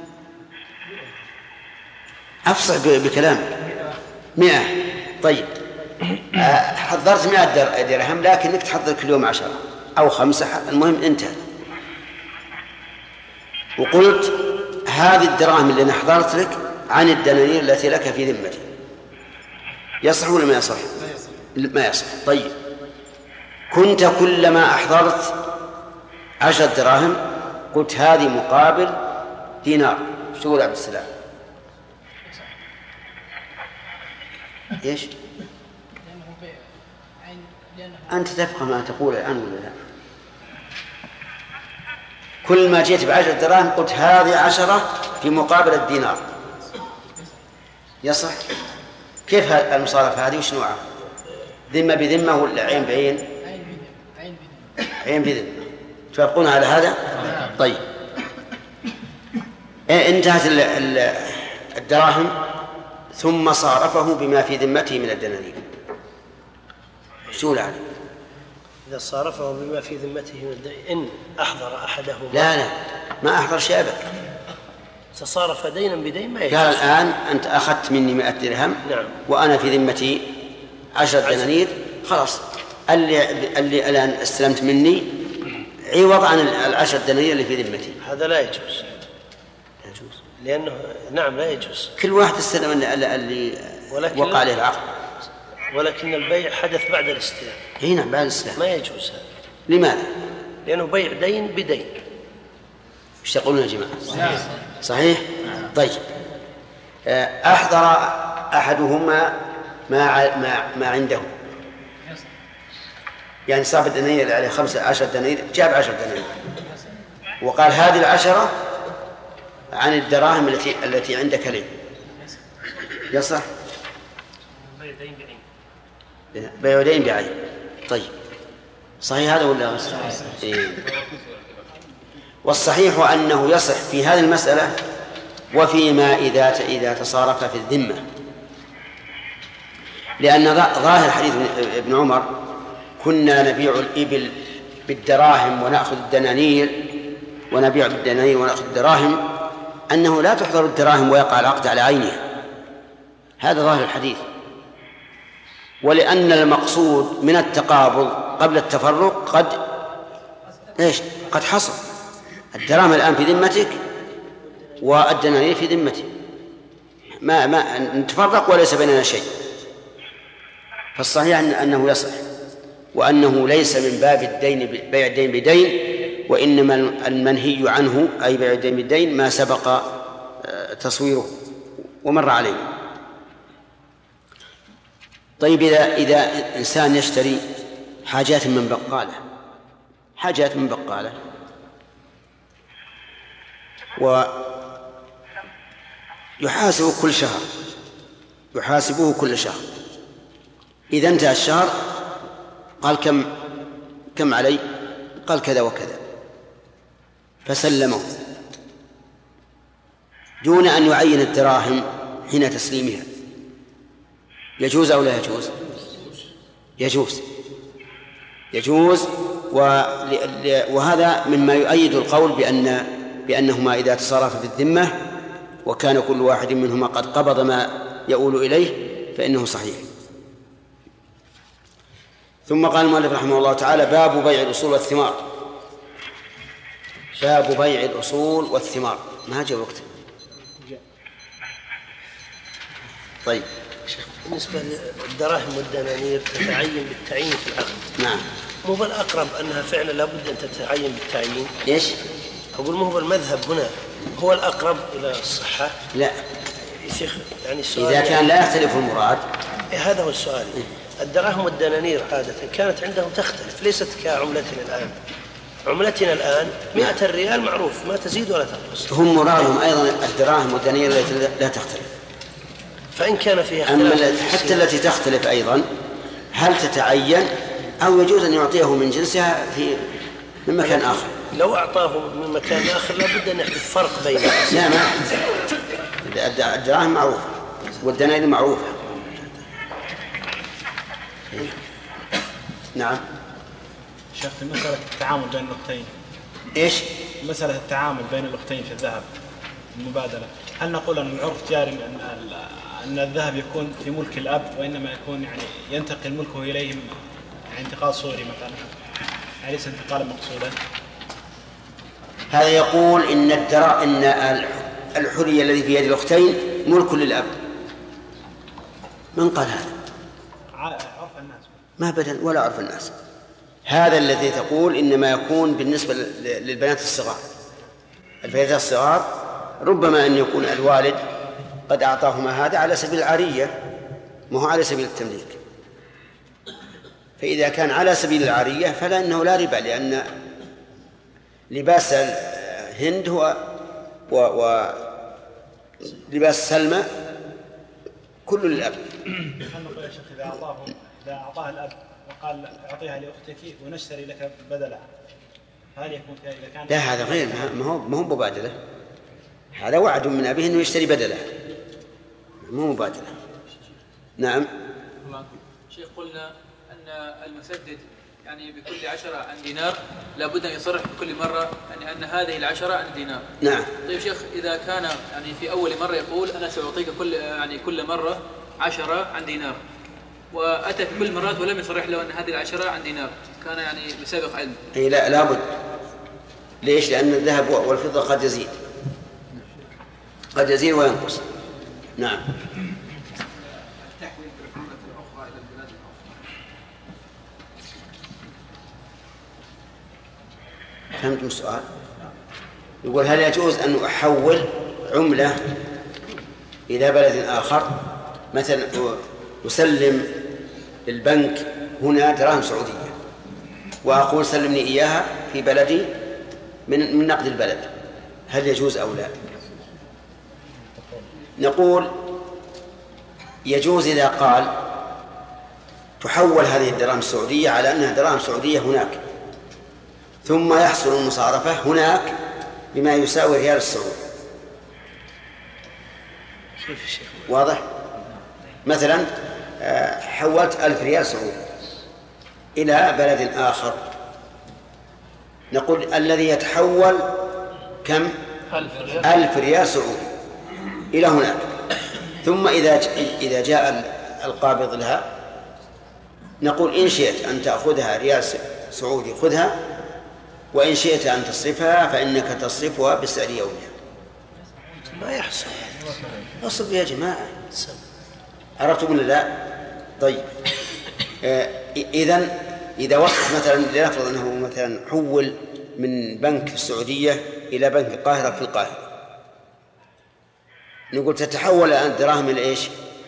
أفصح بكلامك. 100. طيب حضرت 100 درهم، لكنك تحضر كل يوم 10 أو 5، المهم انتهت. وقلت هذه الدراهم اللي أنا حضرت لك عن الدنانير التي لك في ذمتي، يصح ولا ما يصح؟ ما يصح. طيب كنت كلما أحضرت 10 دراهم قلت هذه مقابل دينار، شو تقول عبد السلام؟ إيش؟ أنت تفهم ما تقول الآن ولا لا؟ كل ما جئت ب10 دراهم قلت هذه 10 في مقابل الدينار، يصح؟ كيف المصارفة هذه وش نوعها؟ ذمة بذمة ولا عين بعين؟ عين بذمة. توافقون على هذا؟ طيب انتهت الدراهم ثم صارفه بما في ذمته من الدنانير، شو العالم؟ إذا صارفه بما في ذمته من الدنانير إن أحضر أحدهما. لا ما أحضر شيئا، تصارف دينا بدين ما يجوز. قال الآن أنت أخذت مني 100 درهم. نعم. وأنا في ذمتي 10 دنانير، خلاص اللي الآن استلمت مني عوض عن 10 دنانير اللي في ذمتي. هذا لا يجوز. لأنه نعم لا يجوز، كل واحد استلم اللي وقع عليه العقد، ولكن البيع حدث بعد الاستلام. هنا بعد الاستلام ما يجوز هذا. لماذا؟ لأنه بيع دين بدين، ايش تقولون يا جماعة؟ صحيح؟ طيب، أحضر أحدهما ما عنده، يعني صاب الدنانير اللي عليه 15 دنانير، جاب 10 دنانير وقال هذه 10 عن الدراهم التي عندك لي، يصح؟ بيع دين بعين. طيب، صحيح هذا ولا صحيح؟ إيه. والصحيح أنه يصح في هذه المسألة وفيما إذا تصارف في الذمة، لأن ظاهر حديث ابن عمر كنا نبيع الإبل بالدراهم ونأخذ الدنانير، ونبيع بالدنانير ونأخذ الدراهم، أنه لا تحضر الدراهم ويقع العقد على عينها، هذا ظاهر الحديث. ولأن المقصود من التقابض قبل التفرق قد حصل، الدراهم الآن في ذمتك والدنانير في ذمتي، ما نتفرق وليس بيننا شيء. فالصحيح أنه يصح، وأنه ليس من باب الدين بيع الدين بدين، وإنما المنهي عنه أي بيع الدين بالدين ما سبق تصويره ومر عليه. طيب، إذا إنسان يشتري حاجات من بقالة ويحاسبه كل شهر، إذا انتهى الشهر قال كم علي؟ قال كذا وكذا، فسلمه دون أن يعين الدراهم حين تسليمها، يجوز أو لا يجوز؟ يجوز. وهذا مما يؤيد القول بأنهما إذا تصارفا في الذمة وكان كل واحد منهما قد قبض ما يؤول إليه فإنه صحيح. ثم قال المؤلف رحمه الله تعالى: باب بيع الأصول والثمار. باب بيع الأصول والثمار، ما جاء وقت. طيب، بالنسبة للدراهم والدنانير تتعين بالتعيين في العقد. نعم. مو بالأقرب أنها فعلا لابد أن تتعين بالتعيين؟ إيش؟ أقول مو بالمذهب هنا هو الأقرب إلى الصحة؟ لا يا شيخ، يعني السؤال إذا كان لا يختلف المراد. هذا هو السؤال. الدراهم والدنانير عادة كانت عندهم تختلف، ليست كعملتنا الآن. عملتنا الآن 100 ريال معروف، ما تزيد ولا تنقص. هم مرادهم أيضا الدراهم والدنانير التي لا تختلف. فإن كان فيها اختلاف، حتى التي تختلف أيضا هل تتعين أو يجوز أن يعطيه من جنسها من مكان آخر؟ لو أعطاه من مكان آخر لابد أن يحدث فرق بينهم. لا، ما الدراهم معروفة والدنانير معروفة. نعم. شيخ، في مسألة التعامل بين الأختين. إيش؟ مسألة التعامل بين الأختين في الذهب المبادلة، هل نقول أن العرف جاري أن الذهب يكون في ملك الأب، وإنما يكون يعني ينتقل ملكه إليهم يعني انتقال صوري مثلا، يعني ليس انتقالا مقصودا؟ هذا يقول إن الحرية الذي في يد الأختين ملك للأب. من قال هذا؟ عرف الناس. ما بدل ولا عرف الناس. هذا الذي تقول إنما يكون بالنسبة للبنات الصغار. البنات الصغار ربما أن يكون الوالد قد أعطاهما هذا على سبيل العارية، ما هو على سبيل التمليك. فإذا كان على سبيل العارية فلا إنه لا ربا، لأن لباس هند ولباس سلمى كل للأب. نقول يا شيخ، إذا أعطاها الأب وقال أعطيها لأختك ونشتري لك بدلها، هل يكون فيها إذا كان؟ لا، هذا غير، ما هو مبادلة، هذا وعد من أبيه أنه يشتري بدلها، مو مبادلة. نعم. شيخ، قلنا أن المسدد يعني بكل 10 عن دينار لابد أن يصرح بكل مرة يعني أن هذه 10 عن دينار. نعم. طيب شيخ، إذا كان يعني في أول مرة يقول أنا سأعطيك كل مرة 10 عن دينار، وأتى في كل مرات ولم يصرح له أن هذه 10 عن دينار، كان يعني بسابق علم. أي لا، لابد. ليش؟ لأن الذهب والفضة قد يزيد وينقص. نعم. فهمتم السؤال؟ يقول هل يجوز أن أحول عملة إلى بلد آخر؟ مثلا أسلم البنك هنا دراهم سعودية وأقول سلمني إياها في بلدي من نقد البلد، هل يجوز أو لا؟ نقول يجوز إذا قال تحول هذه الدراهم السعودية على أنها دراهم سعودية هناك، ثم يحصل المصارفة هناك بما يساوي ريال السعودي. واضح؟ مثلا حولت 1000 ريال سعودي إلى بلد آخر، نقول الذي يتحول كم؟ 1000 ريال سعودي إلى هناك، ثم إذا جاء القابض لها نقول إن شئت أن تأخذها ريال سعودي خذها، وإن شئت أن تصرفها فإنك تصرفها بسعر يومها. ما يحصل. أصل يا جماعة، عرفتم ولا لا؟ طيب إذا وصف مثلا لنفرض أنه مثلا حول من بنك في السعودية إلى بنك القاهرة في القاهرة، نقول تتحول الدراهم إلى إيش؟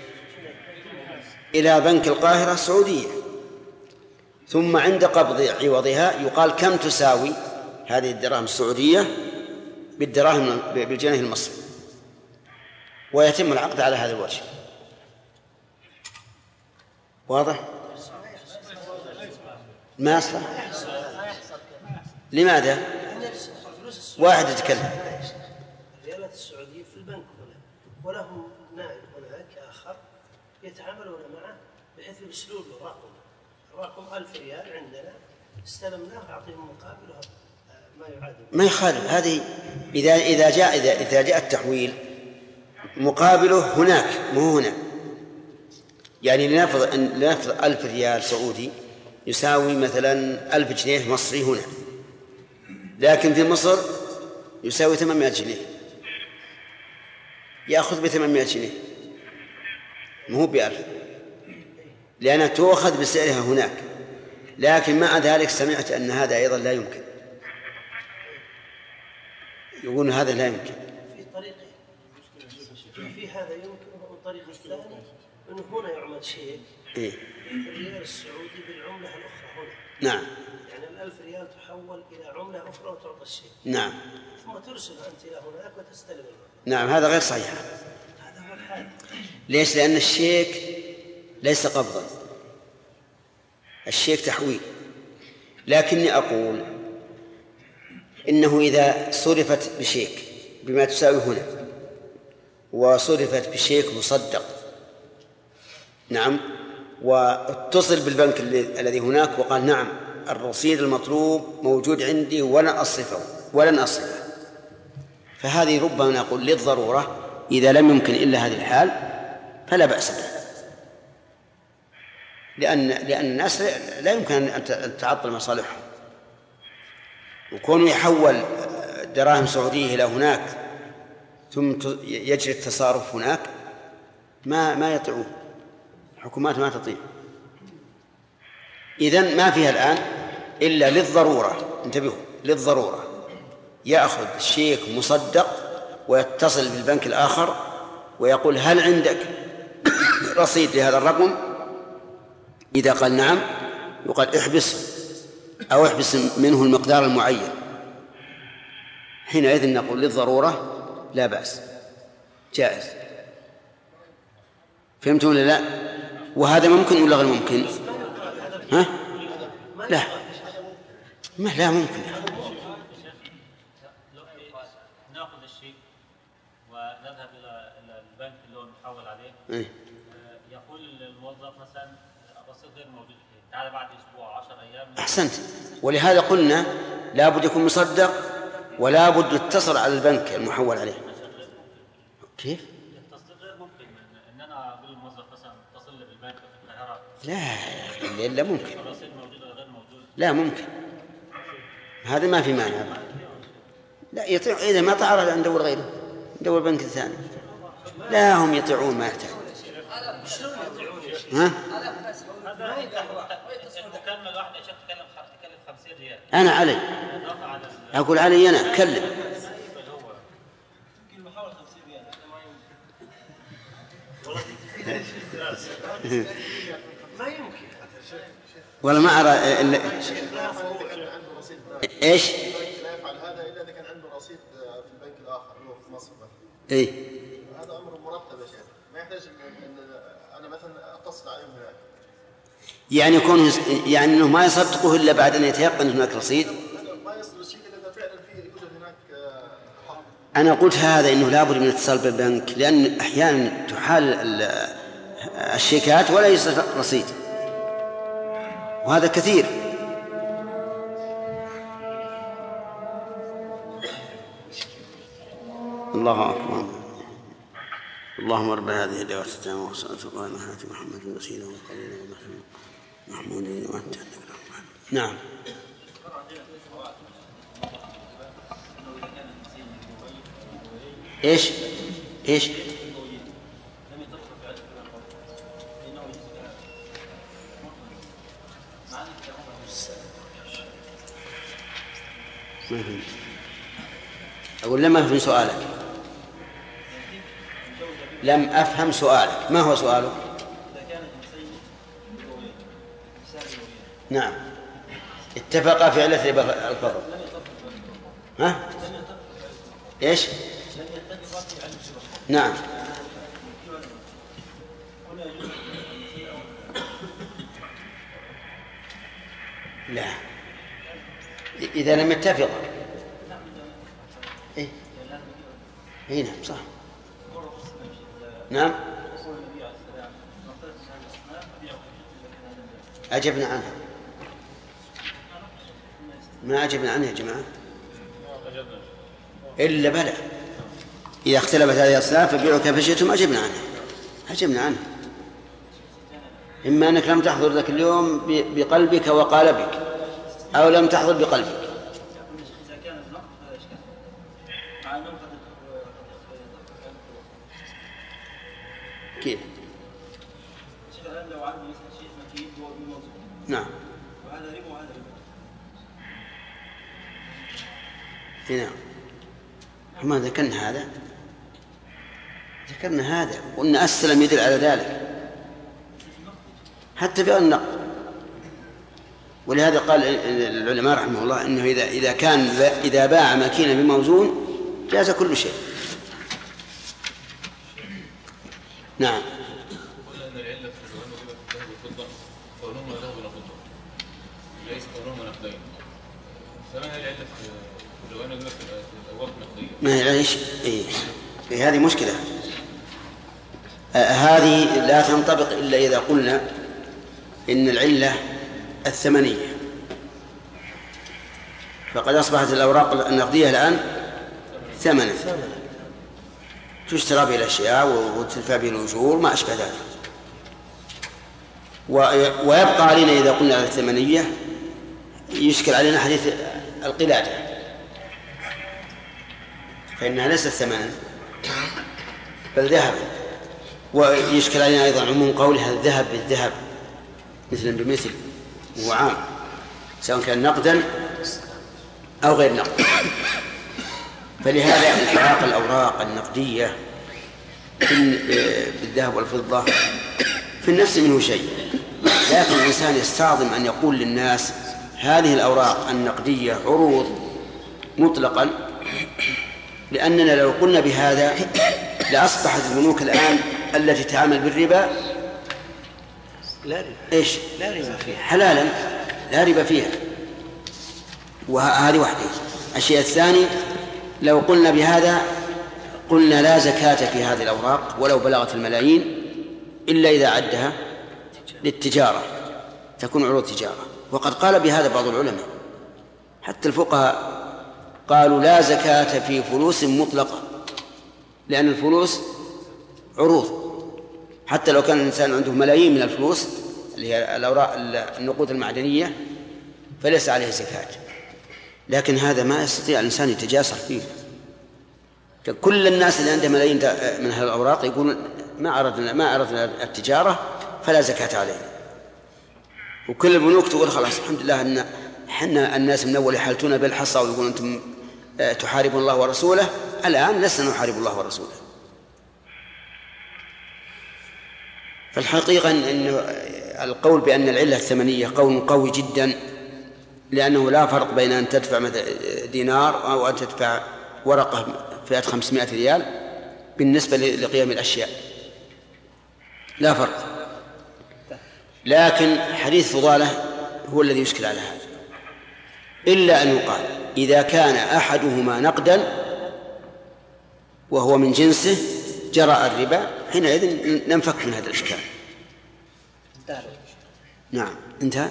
إلى بنك القاهرة السعودية، ثم عند قبض عوضها يقال كم تساوي هذه الدراهم السعودية بالدراهم بالجنيه المصري، ويتم العقد على هذا الوجه. واضح؟ ما يصلح. لماذا؟ واحد يتكلم. الريالات السعودية في البنك هنا، ولهم نائب هناك آخر يتعاملون معه بحيث يرسلون له رقم 1000 ريال عندنا استلمناه أعطيهم مقابله ما يعادل. ما يخالف هذه إذا جاء التحويل مقابله هناك مو هنا. يعني لنفرض 1000 ريال سعودي يساوي مثلا 1000 جنيه مصري هنا، لكن في مصر يساوي 800 جنيه، يأخذ ب 800 جنيه مو ب1000، لأنها تؤخذ بسعرها هناك، لكن مع ذلك سمعت أن هذا أيضا لا يمكن. يقول هذا لا يمكن. في طريقين، في هذا يمكن، والطريق الثاني أنه هنا يعمل شيء الريال السعودي بالعملة الأخرى هنا. نعم. يعني 1000 ريال تحول إلى عملة أخرى وتعطى الشيء. نعم. ثم ترسل أنت إلى هناك وتستلم المال. نعم، هذا غير صحيح. هذا هو الحال. ليش؟ لأن الشيك ليس قبضا، الشيك تحويل. لكني أقول إنه إذا صرفت بشيك بما تساوي هنا وصرفت بشيك مصدق، نعم، واتصل بالبنك الذي هناك وقال نعم الرصيد المطلوب موجود عندي ولن أصرفه، فهذه ربما نقول للضرورة إذا لم يمكن إلا هذه الحال فلا بأس به، لأن الناس لا يمكن أن تعطل مصالحهم، وكونه يحول دراهم سعودية إلى هناك ثم يجري التصارف هناك ما يطيعون، الحكومات ما تطيع. إذن ما فيها الآن إلا للضرورة، انتبهوا، للضرورة يأخذ شيك مصدق ويتصل بالبنك الآخر ويقول هل عندك رصيد لهذا الرقم؟ إذا قال نعم يقال احبس أو احبس منه المقدار المعين، حينئذ نقول للضرورة لا بأس، جائز. فهمتم ولا لا؟ وهذا ممكن ولا غير ممكن؟ ها؟ لا ممكن. ناخذ الشيك ونذهب الى البنك اللي هو محول عليه، يقول الموظف مثلا الرصيد غير موجود، تعال بعد اسبوع 10 ايام. احسنت، ولهذا قلنا لا بد يكون مصدق ولا بد يتصل على البنك المحول عليه. كيف؟ التصديق غير ممكن، ان انا اقول للموظف مثلا اتصل لي بالبنك في القاهره. لا ممكن. الرصيد موجود ولا غير موجود؟ لا ممكن، هذا ما في مانع. لا يطيع، إذا ما تعرض ندور غيره، ندور بنك ثاني. لا هم يطيعون ما يحتاج. ها؟ المكالمة الواحدة يا شيخ تكلم 50 ريال. أنا علي أقول علي أنا أتكلم. ما يمكن ولا ما أرى إيش؟ لا يفعل هذا إلا إذا كان عنده رصيد في البنك الآخر اللي هو في مصر. إيه؟ هذا أمر مرتب يا شيخ، ما يحتاج إن أنا مثلا أتصل عليهم هناك. يعني يكون يعني إنه ما يصدقه إلا بعد أن يتيقن هناك رصيد. ما يصل الشيء إلا فعلا فيه يوجد هناك حق. أنا قلت هذا إنه لابد من الاتصال بالبنك، لأن أحيانا تحال الشيكات ولا يصل رصيد، وهذا كثير. الله أكبر. اللهم رب هذه الدعوة التامة والصلاة والسلام على محمد الوسيلة والقبيلة محمود وأنت. نعم. إيش أقول لم أفهم سؤالك. لم أفهم سؤالك. ما هو سؤالك؟ نعم. اتفقا في علة الفضل. ها؟ إيش؟ نعم. لا، إذا لم يتفقا. إيه؟ إيه نعم صح. نعم. أجبنا عنها. ما أجبنا عنها يا جماعة إلا بلى إذا اختلفت هذه الأصناف فبيعوا كيف شئتم. أجبنا عنها. إما أنك لم تحضر ذاك اليوم بقلبك وقالبك، أو لم تحضر بقلبك. كيف؟ نعم. نعم. ما ذكرنا هذا وأن السلم يدل على ذلك حتى بغير النقد. ولهذا قال العلماء رحمه الله إنه إذا باع ماكينة بموزون جاز كل شيء. نعم. قلنا أن العلة في الذهب والفضة قولهما ذهب وفضة ليس قولهما نقدين، فما هي العلة في الرواية في الأوراق النقدية؟ ما هي إيش؟ هذه مشكلة. هذه لا تنطبق إلا إذا قلنا إن العلة الثمنية، فقد أصبحت الأوراق النقدية الآن ثمنا تشترى به الأشياء وتدفع به الأجور ما أشبه ذلك. ويبقى علينا إذا قلنا على الثمنية يشكل علينا حديث القلادة، فإنها ليست ثمنا بل ذهبا. ويشكل علينا أيضا عموم قولها الذهب بالذهب مثلا بمثل، وهو عام سواء كان نقدا أو غير نقد. فلهذا الحاق الأوراق النقدية بالذهب والفضة في النفس منه شيء، لكن الإنسان يستعظم أن يقول للناس هذه الأوراق النقدية عروض مطلقا، لأننا لو قلنا بهذا لأصبحت البنوك الآن التي تعامل بالربا لا ربا فيها حلالا، لا ربا فيها. وهذه واحدة. الشيء الثاني لو قلنا بهذا قلنا لا زكاة في هذه الأوراق ولو بلغت الملايين إلا إذا عدها للتجارة تكون عروض تجارة. وقد قال بهذا بعض العلماء حتى الفقهاء قالوا لا زكاة في فلوس مطلقة، لأن الفلوس عروض، حتى لو كان الإنسان عنده ملايين من الفلوس اللي هي الأوراق النقود المعدنية فليس عليه زكاة. لكن هذا ما يستطيع الإنسان يتجاسر فيه. كل الناس اللي عندهم ملايين من هذه الأوراق يقولون ما أردنا التجارة فلا زكاة عليه. وكل البنوك تقول خلاص الحمد لله أن حنا الناس من أول يحالتون بالحصى ويقولون أنتم تحاربون الله ورسوله، الآن لسنا نحارب الله ورسوله. في الحقيقة أن القول بأن العلة الثمنية قول قوي جدا، لأنه لا فرق بين أن تدفع دينار أو أن تدفع ورقة فئة 500 ريال بالنسبة لقيم الأشياء، لا فرق. لكن حديث فضالة هو الذي يشكل على هذا، إلا أن يقال إذا كان أحدهما نقدا وهو من جنسه جرى الربا، حينئذ ننفك من هذا الإشكال. نعم انتهى.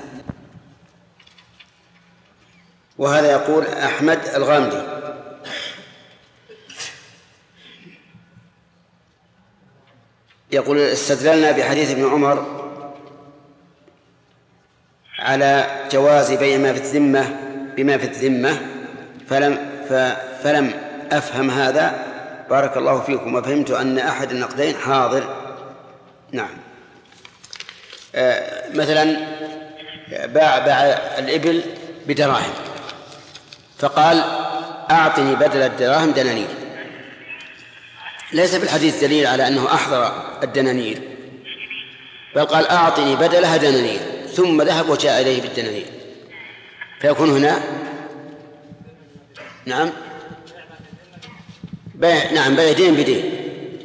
وهذا يقول أحمد الغامدي يقول استدللنا بحديث ابن عمر على جواز بيع ما في الذمة بما في الذمة فلم أفهم هذا بارك الله فيكم، وفهمت أن أحد النقدين حاضر. نعم. مثلا باع الإبل بدراهم فقال أعطني بدل الدراهم دنانير، ليس في الحديث دليل على أنه أحضر الدنانير، بل قال أعطني بدلها دنانير، ثم ذهب وجاء إليه بالدنانير، فيكون هنا نعم بيع دين بدين.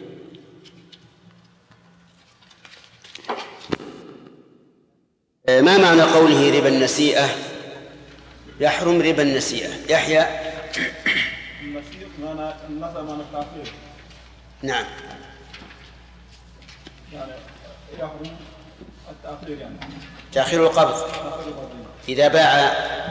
ما معنى قوله ربا النسيئة؟ يحرم ربا النسيئة. يحيى النسيئة معنى التأخير. نعم يعني يحرم التأخير، يعني تأخير القبض. إذا باع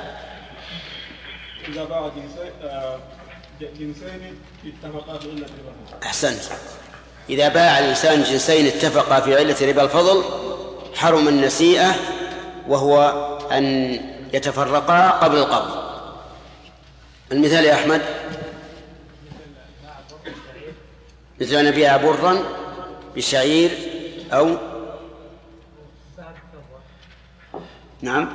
جنسين اتفقا في علة ربا. أحسنت. إذا باع الإنسان جنسين اتفقا في علة ربا الفضل حرم النسيئة، وهو أن يتفرقا قبل القبض. المثال يا أحمد مثل أن نبيع برا بالشعير أو نعم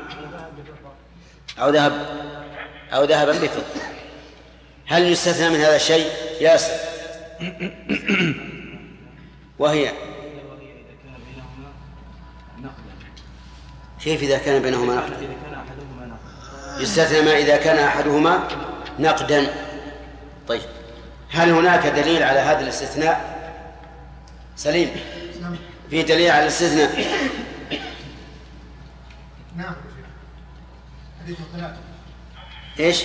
أو ذهبا بفضة. هل يستثنى من هذا الشيء؟ ياسر. وهي كيف إذا كان بينهما نقدا؟ يستثنى ما إذا كان أحدهما نقدا. طيب هل هناك دليل على هذا الاستثناء؟ سليم، في دليل على الاستثناء؟ نعم. حديث القلادة. ايش؟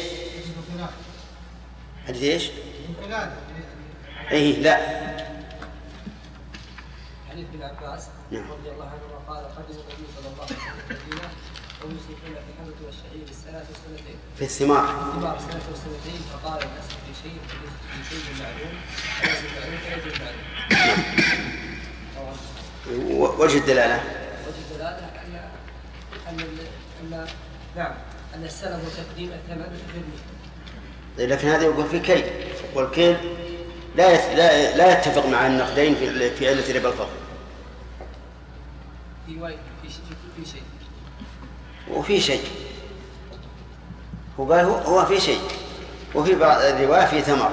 حديث ايش؟ القلادة. ايه لا. حديث ابن عباس رضي الله عنه قال قدم النبي صلى الله عليه وسلم المدينة ويشركون في الحنطة والشعير السنة والسنتين. في الثمار. الثمار السنة والسنتين، فقال الناس في شيء في شيء معلوم وليس معلوم فليس معلوم. وجه الدلالة؟ وجه الدلالة أن السلم وتقديم الثمن في المثل. لكن هذا يقول في كيل، والكيل لا يتفق مع النقدين في علة ربا الفضل. في شيء وفي شيء هو في شيء، وفي بعض الرواية في ثمر.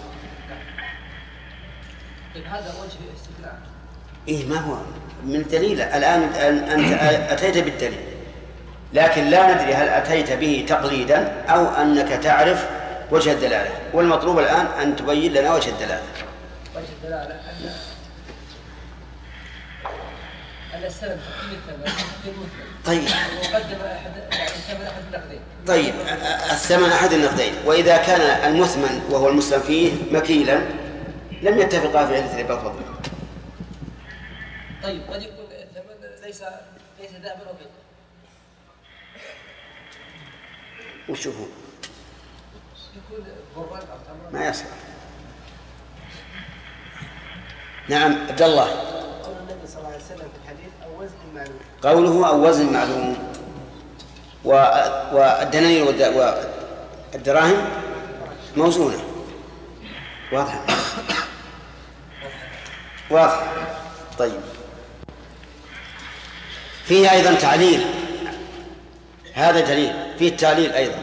طيب هذا وجه استدلال. إيه ما هو من الدليل الآن. أنت أتيت بالدليل، لكن لا ندري هل أتيت به تقليدا أو أنك تعرف وجه الدلالة، والمطلوب الآن أن تبين لنا وجه الدلالة. وجه الدلالة أن السلم تقديم الثمن في المثل. طيب وقدم الثمن أحد النقدين. طيب الثمن أحد النقدين، وإذا كان المثمن وهو المسلم فيه مكيلا لم يتفقا في علة ربا الفضل. طيب قد يكون الثمن ليس ذهبا أو فضة. وشوفوا يكون برا أو تمرا ما يصلح. نعم عبد الله. قول النبي صلى الله عليه وسلم في الحديث أو وزن معلوم. قوله أو وزن معلوم، والدنانير والدراهم موزونة. واضح. طيب فيه أيضا تعليل، هذا دليل فيه التعليل أيضا،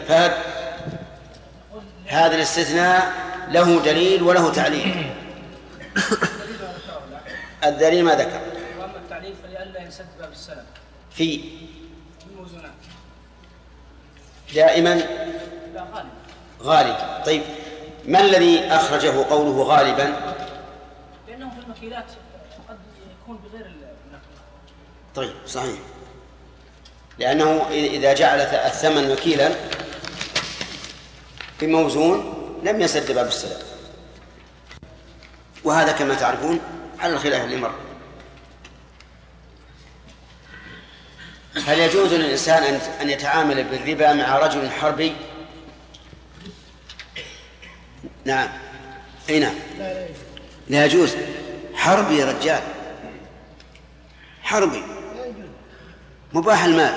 هذا الاستثناء له دليل وله تعليل. الدليل ما ذكر. واما تعليل فلئلا ينسد باب السلف في الموزونات دائما لا غالب. غالب. طيب ما الذي أخرجه قوله غالبا؟ لأنه في المكيلات قد يكون بغير النقل. طيب صحيح، لأنه إذا جعل الثمن وكيلا بموزون لم يسد باب السلف، وهذا كما تعرفون على الخلاف اللي مر. هل يجوز للإنسان أن يتعامل بالربا مع رجل حربي؟ نعم. أي نعم، لا يجوز. حربي يا رجال، حربي مباح المال،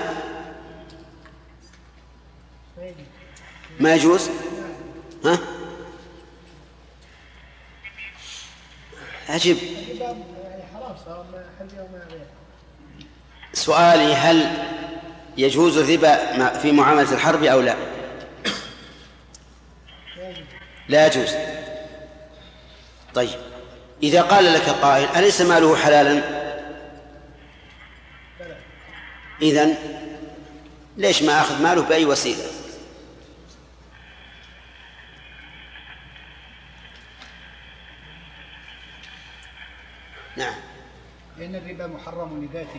ما يجوز. ها؟ عجيب. سؤالي هل يجوز الربا في معاملة الحرب أو لا؟ لا يجوز. طيب إذا قال لك قائل أليس ماله حلالا؟ إذن ليش ما أخذ ماله بأي وسيلة؟ نعم. لأن الربا محرم لذاته.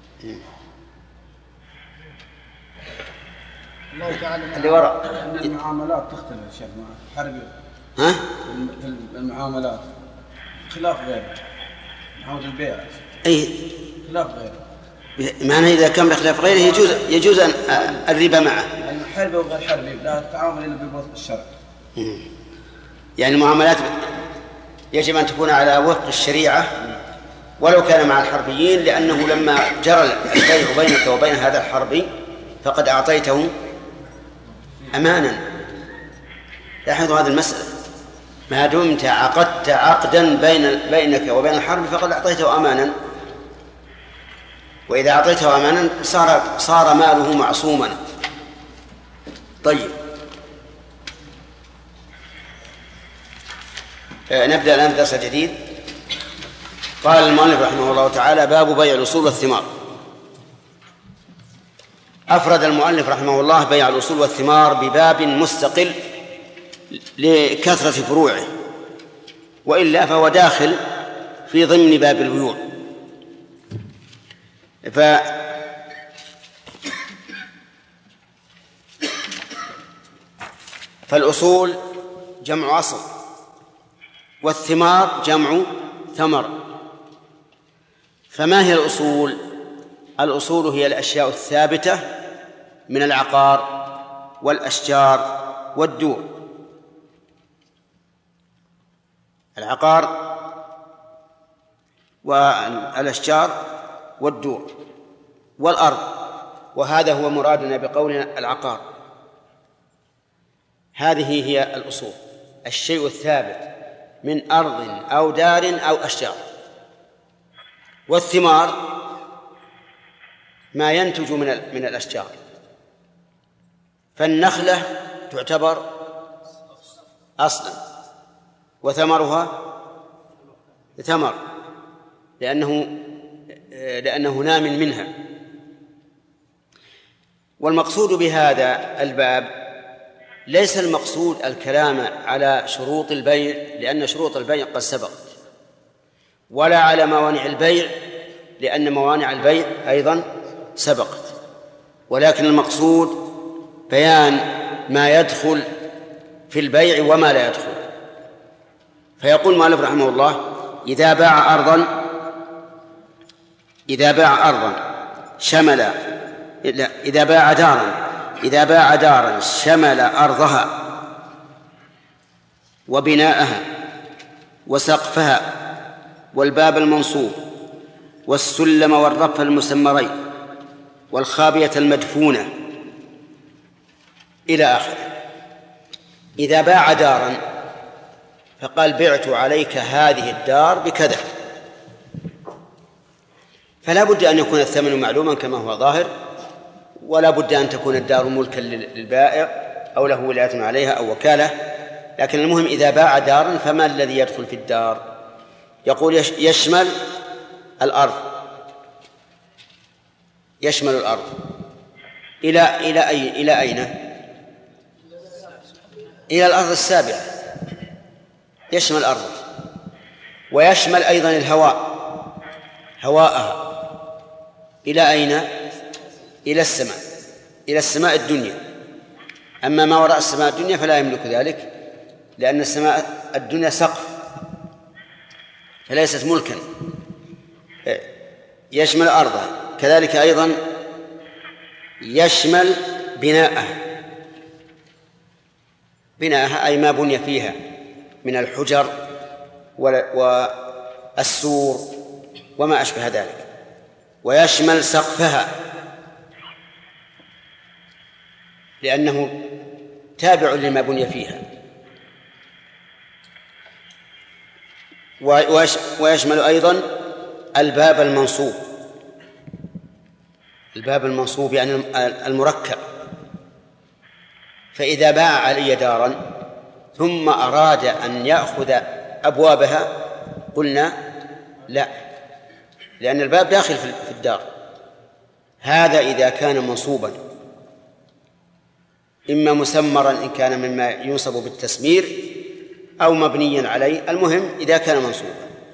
الله تعالى اللي وراء أن المعاملات تختلف شيخ مع الحربي. ها؟ في المعاملات خلاف غيره، معاملة البيع أي خلاف غيره. معنى إذا كان خلاف غيره يجوز الربا معه. يعني حربي وغير حربي لا تتعامل إلا بوفق الشرع. يعني المعاملات يجب أن تكون على وفق الشريعة ولو كان مع الحربيين، لأنه لما جرى البيع بينك وبين هذا الحربي فقد أعطيته أمانا. لاحظوا هذه المسألة، ما دمت عقدت عقدا بينك وبين الحرب فقد أعطيته أمانا، وإذا أعطيته أمانا صار ماله معصوما. طيب نبدأ الآن درس جديد. قال المؤلف رحمه الله تعالى: باب بيع الأصول والثمار. أفرد المؤلف رحمه الله بيع الأصول والثمار بباب مستقل لكثرة فروعه، وإلا فهو داخل في ضمن باب البيوع. فالأصول جمع أصل، والثمار جمع ثمر. فما هي الأصول؟ الأصول هي الأشياء الثابتة من العقار والأشجار والدور. العقار والأشجار والدور والأرض، وهذا هو مرادنا بقولنا العقار. هذه هي الأصول، الشيء الثابت من أرض أو دار أو أشجار. والثمار ما ينتج من الأشجار، فالنخلة تعتبر أصلا وثمرها ثمر لأنه نام منها. والمقصود بهذا الباب ليس المقصود الكلام على شروط البيع، لأن شروط البيع قد سبقت، ولا على موانع البيع، لأن موانع البيع أيضا سبقت، ولكن المقصود بيان ما يدخل في البيع وما لا يدخل. فيقول المؤلف رحمه الله: إذا باع أرضا شمل، إذا باع دارا شمل أرضها وبناءها وسقفها والباب المنصوب والسلم والرف المسمرين والخابية المدفونة إلى آخره. إذا باع دارا فقال: بعت عليك هذه الدار بكذا، فلا بد أن يكون الثمن معلوما كما هو ظاهر، ولا بد أن تكون الدار ملكا للبائع أو له ولاية عليها أو وكالة. لكن المهم إذا باع دارا فما الذي يدخل في الدار؟ يقول: يشمل الأرض يشمل الأرض إلى أين؟ إلى الأرض السابعة، يشمل الأرض، ويشمل أيضا الهواء، هواءها إلى أين؟ إلى السماء، إلى السماء الدنيا. أما ما وراء السماء الدنيا فلا يملك ذلك، لأن السماء الدنيا سقف فليست ملكا. يشمل أرضها، كذلك أيضا يشمل بناءها أي ما بني فيها من الحجر والسور وما أشبه ذلك، ويشمل سقفها لأنه تابع لما بني فيها، ويشمل أيضا الباب المنصوب، الباب المنصوب يعني المركب. فإذا باع علي دارا ثم أراد أن يأخذ أبوابها قلنا لا، لأن الباب داخل في الدار. هذا إذا كان منصوبا، إما مسمرا إن كان مما ينصب بالتسمير أو مبنيا عليه، المهم إذا كان منصوبا.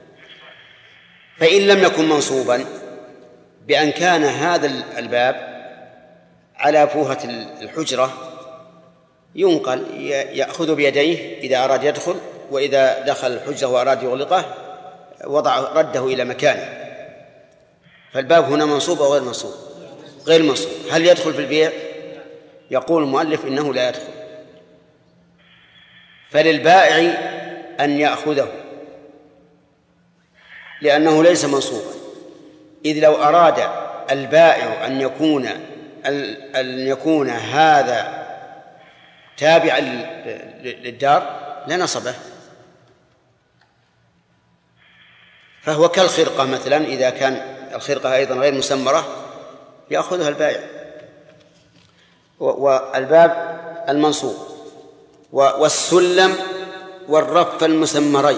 فإن لم يكن منصوبا بأن كان هذا الباب على فوهة الحجرة ينقل، يأخذ بيديه إذا أراد يدخل، وإذا دخل الحجرة وأراد يغلقه رده إلى مكانه. فالباب هنا منصوب أو غير منصوب؟ غير منصوب. هل يدخل في البيع؟ يقول المؤلف إنه لا يدخل، فللبائع أن يأخذه لأنه ليس منصوبا. إذ لو أراد البائع أن يكون هذا تابعا للدار لنصبه، فهو كالخرقة مثلا، إذا كان الخرقة أيضا غير مسمرة يأخذها البائع. والباب المنصوب والسلم والرف المسمرين،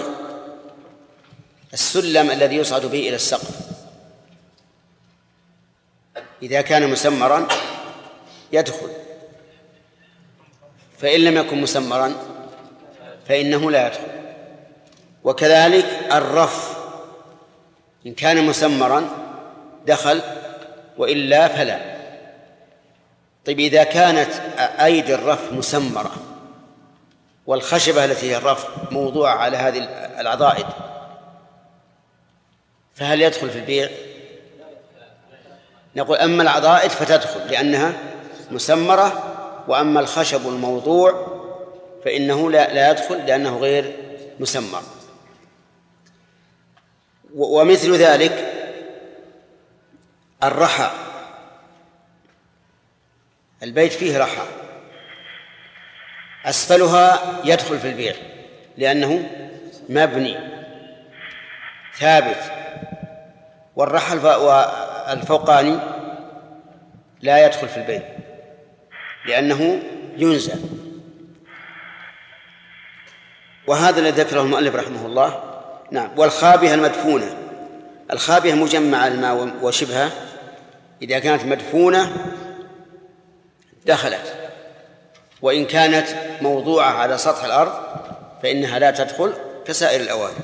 السلم الذي يصعد به إلى السقف إذا كان مسمرا يدخل، فإن لم يكن مسمرا فإنه لا يدخل. وكذلك الرف إن كان مسمرا دخل وإلا فلا. طيب إذا كانت أيدي الرف مسمرة والخشبة التي هي الرف موضوعة على هذه العضائد فهل يدخل في البيع؟ نقول أما العضائد فتدخل لأنها مسمرة، وأما الخشب الموضوع فإنه لا يدخل لأنه غير مسمر. ومثل ذلك الرحى، البيت فيه رحى أسفلها يدخل في البيع لأنه مبني ثابت، والرحى الفوقاني لا يدخل في البيع لأنه ينزل. وهذا الذي ذكره المؤلف رحمه الله. نعم. والخابئة المدفونة، الخابئة مجمع الماء وشبهه إذا كانت مدفونة دخلت، وإن كانت موضوعة على سطح الأرض فإنها لا تدخل كسائر الأواني.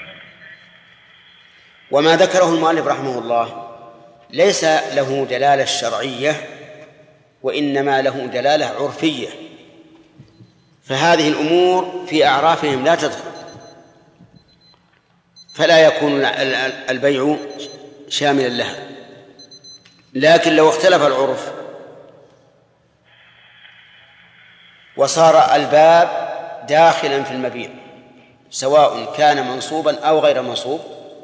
وما ذكره المؤلف رحمه الله ليس له دلالة شرعية، وإنما له دلالة عرفية، فهذه الأمور في أعرافهم لا تدخل، فلا يكون البيع شاملا لها. لكن لو اختلف العرف وصار الباب داخلا في المبيع سواء كان منصوبا أو غير منصوب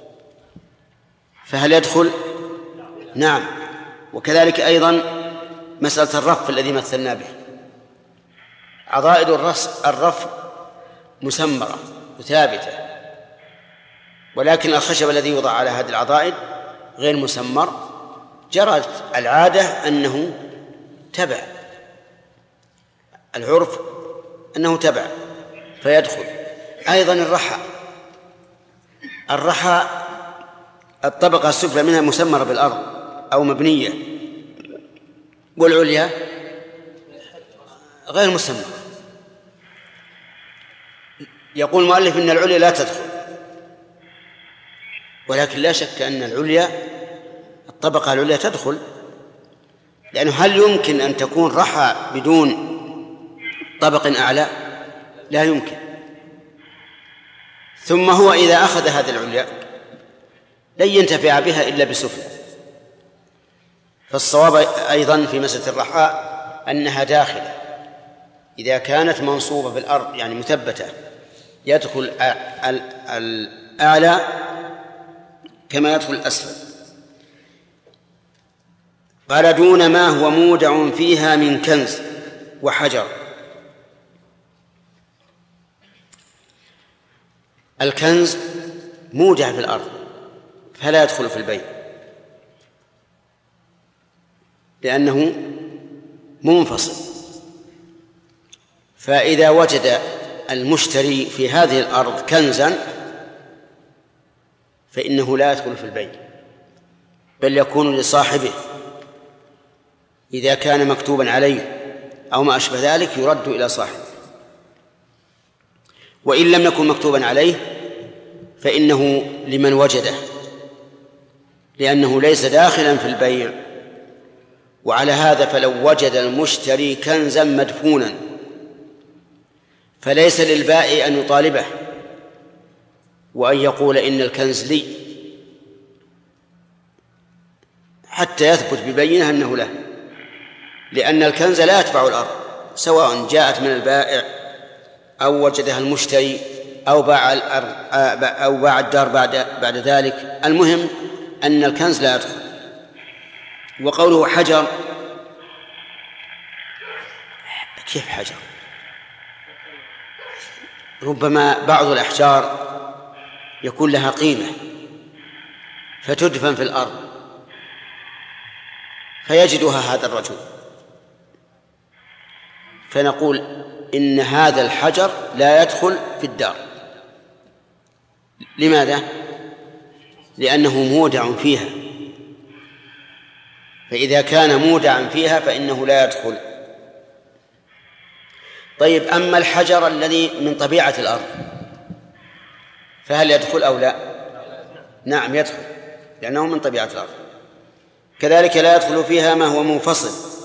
فهل يدخل؟ نعم. وكذلك أيضا مسألة الرف الذي مثلنا به، عضائد الرف مسمرة وثابتة، ولكن الخشب الذي يوضع على هذه العضائد غير مسمر، جرت العادة أنه تبع العرف أنه تبع فيدخل. أيضا الرحى الطبقة السفلى منها مسمرة بالأرض أو مبنية والعليا غير مسمى. يقول المؤلف إن العليا لا تدخل، ولكن لا شك أن العليا الطبقة العليا تدخل، لأنه هل يمكن أن تكون رحى بدون طبق أعلى؟ لا يمكن. ثم هو إذا أخذ هذه العليا لن ينتفع بها إلا بسفل. فالصواب أيضا في مسألة الرحاء أنها داخلة إذا كانت منصوبة في الأرض يعني مثبتة، يدخل الأعلى كما يدخل الأسفل. قال دون ما هو مودع فيها من كنز وحجر. الكنز مودع في الأرض فلا يدخل في البيع لأنه منفصل. فإذا وجد المشتري في هذه الأرض كنزا فإنه لا يدخل في البيع، بل يكون لصاحبه. إذا كان مكتوبا عليه أو ما أشبه ذلك يرد إلى صاحبه، وإن لم يكن مكتوبا عليه فإنه لمن وجده، لأنه ليس داخلا في البيع. وعلى هذا فلو وجد المشتري كنزا مدفونا فليس للبائع أن يطالبه وأن يقول إن الكنز لي حتى يثبت ببينه أنه له، لأن الكنز لا يتبع الأرض، سواء جاءت من البائع أو وجدها المشتري أو باع الأرض أو باع الدار بعد ذلك. المهم أن الكنز لا يدخل. وقوله حجر، كيف حجر؟ ربما بعض الأحجار يكون لها قيمة فتدفن في الأرض فيجدها هذا الرجل، فنقول إن هذا الحجر لا يدخل في الدار. لماذا؟ لأنه مودع فيها، فإذا كان مودعا فيها فإنه لا يدخل. طيب، أما الحجر الذي من طبيعة الأرض فهل يدخل أو لا؟ نعم يدخل، لأنه من طبيعة الأرض. كذلك لا يدخل فيها ما هو منفصل.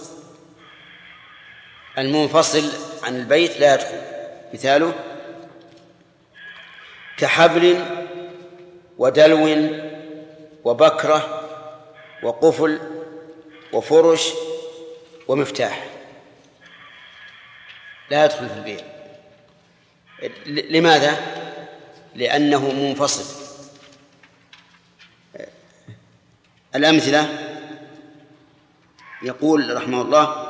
المنفصل عن البيت لا يدخل. مثاله كحبل ودلو وبكرة وقفل وفرش ومفتاح لا يدخل في البيت. لماذا؟ لأنه منفصل. الأمثلة يقول رحمه الله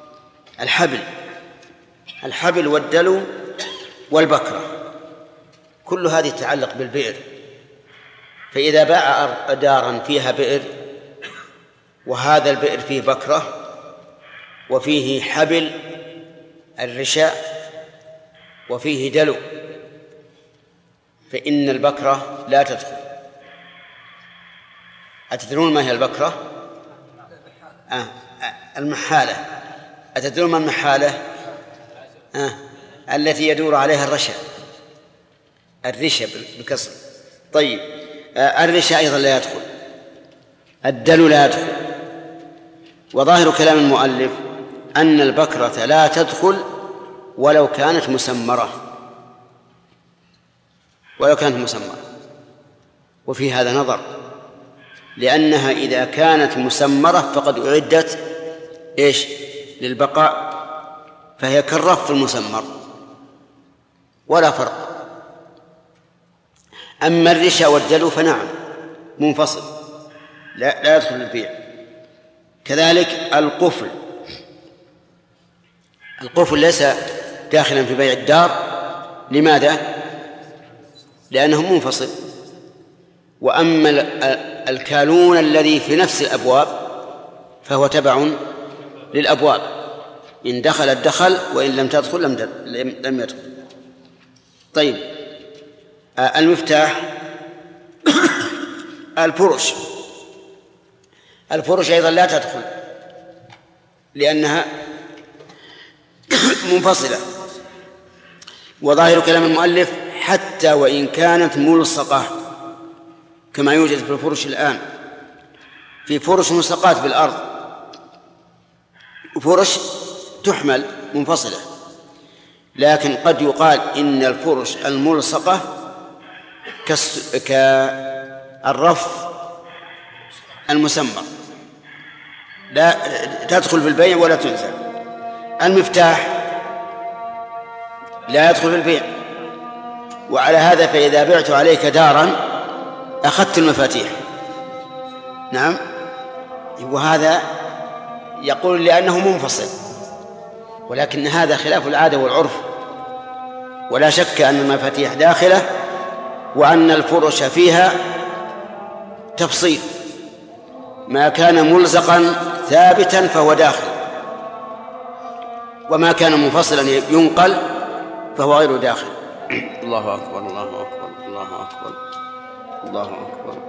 الحبل والدلو والبكرة كل هذه تتعلق بالبئر. فإذا باع دارا فيها بئر وهذا البئر فيه بكرة وفيه حبل الرشاء وفيه دلو فإن البكرة لا تدخل. أتدرون ما هي البكرة؟ المحالة. أتدرون ما المحالة؟ التي يدور عليها الرشا بكسر. طيب، الرشا أيضا لا يدخل، الدلو لا يدخل. وظاهر كلام المؤلف أن البكرة لا تدخل ولو كانت مسمرة، وفي هذا نظر، لأنها إذا كانت مسمرة فقد أعدت للبقاء، فهي كالرف المسمر ولا فرق. أما الرشا والدلو فنعم منفصل لا يدخل البيع. كذلك القفل ليس داخلا في بيع الدار. لماذا؟ لأنه منفصل. وأما الكالون الذي في نفس الأبواب فهو تبع للأبواب، إن دخلت دخل وإن لم تدخل لم يدخل. طيب، المفتاح الفرش أيضا لا تدخل. لأنها منفصلة. وظاهر كلام المؤلف حتى وإن كانت ملصقة، كما يوجد في الفرش الآن، في فرش ملصقات بالأرض وفرش تحمل منفصلة، لكن قد يقال إن الفرش الملصقة كالرف المسمر لا تدخل في البيع ولا تنزل. المفتاح لا يدخل في البيع، وعلى هذا فإذا بعت عليك دارا أخذت المفاتيح. نعم، وهذا يقول لأنه منفصل، ولكن هذا خلاف العادة والعرف، ولا شك أن المفاتيح داخلة وأن الفرش فيها تفصيل، ما كان ملزقا ثابتا فهو داخل، وما كان منفصلا ينقل فهو غير داخل. الله أكبر الله أكبر الله أكبر الله أكبر.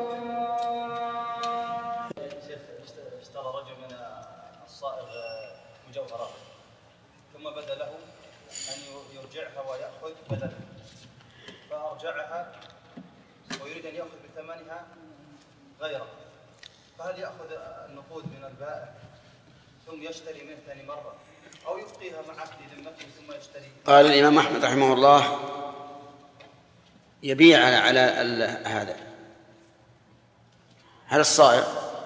اشترى رجل من الصائغ مجوهرات ثم بدا له أن يرجعها ويأخذ بدلا، فأرجعها ويريد أن يأخذ بثمنها غيرها، فهل يأخذ النقود من البائع ثم يشتري منه ثاني مرة، أو يبقيها مع عقد ذمته ثم يشتري؟ قال الإمام أحمد رحمه الله يبيع على هذا الصائغ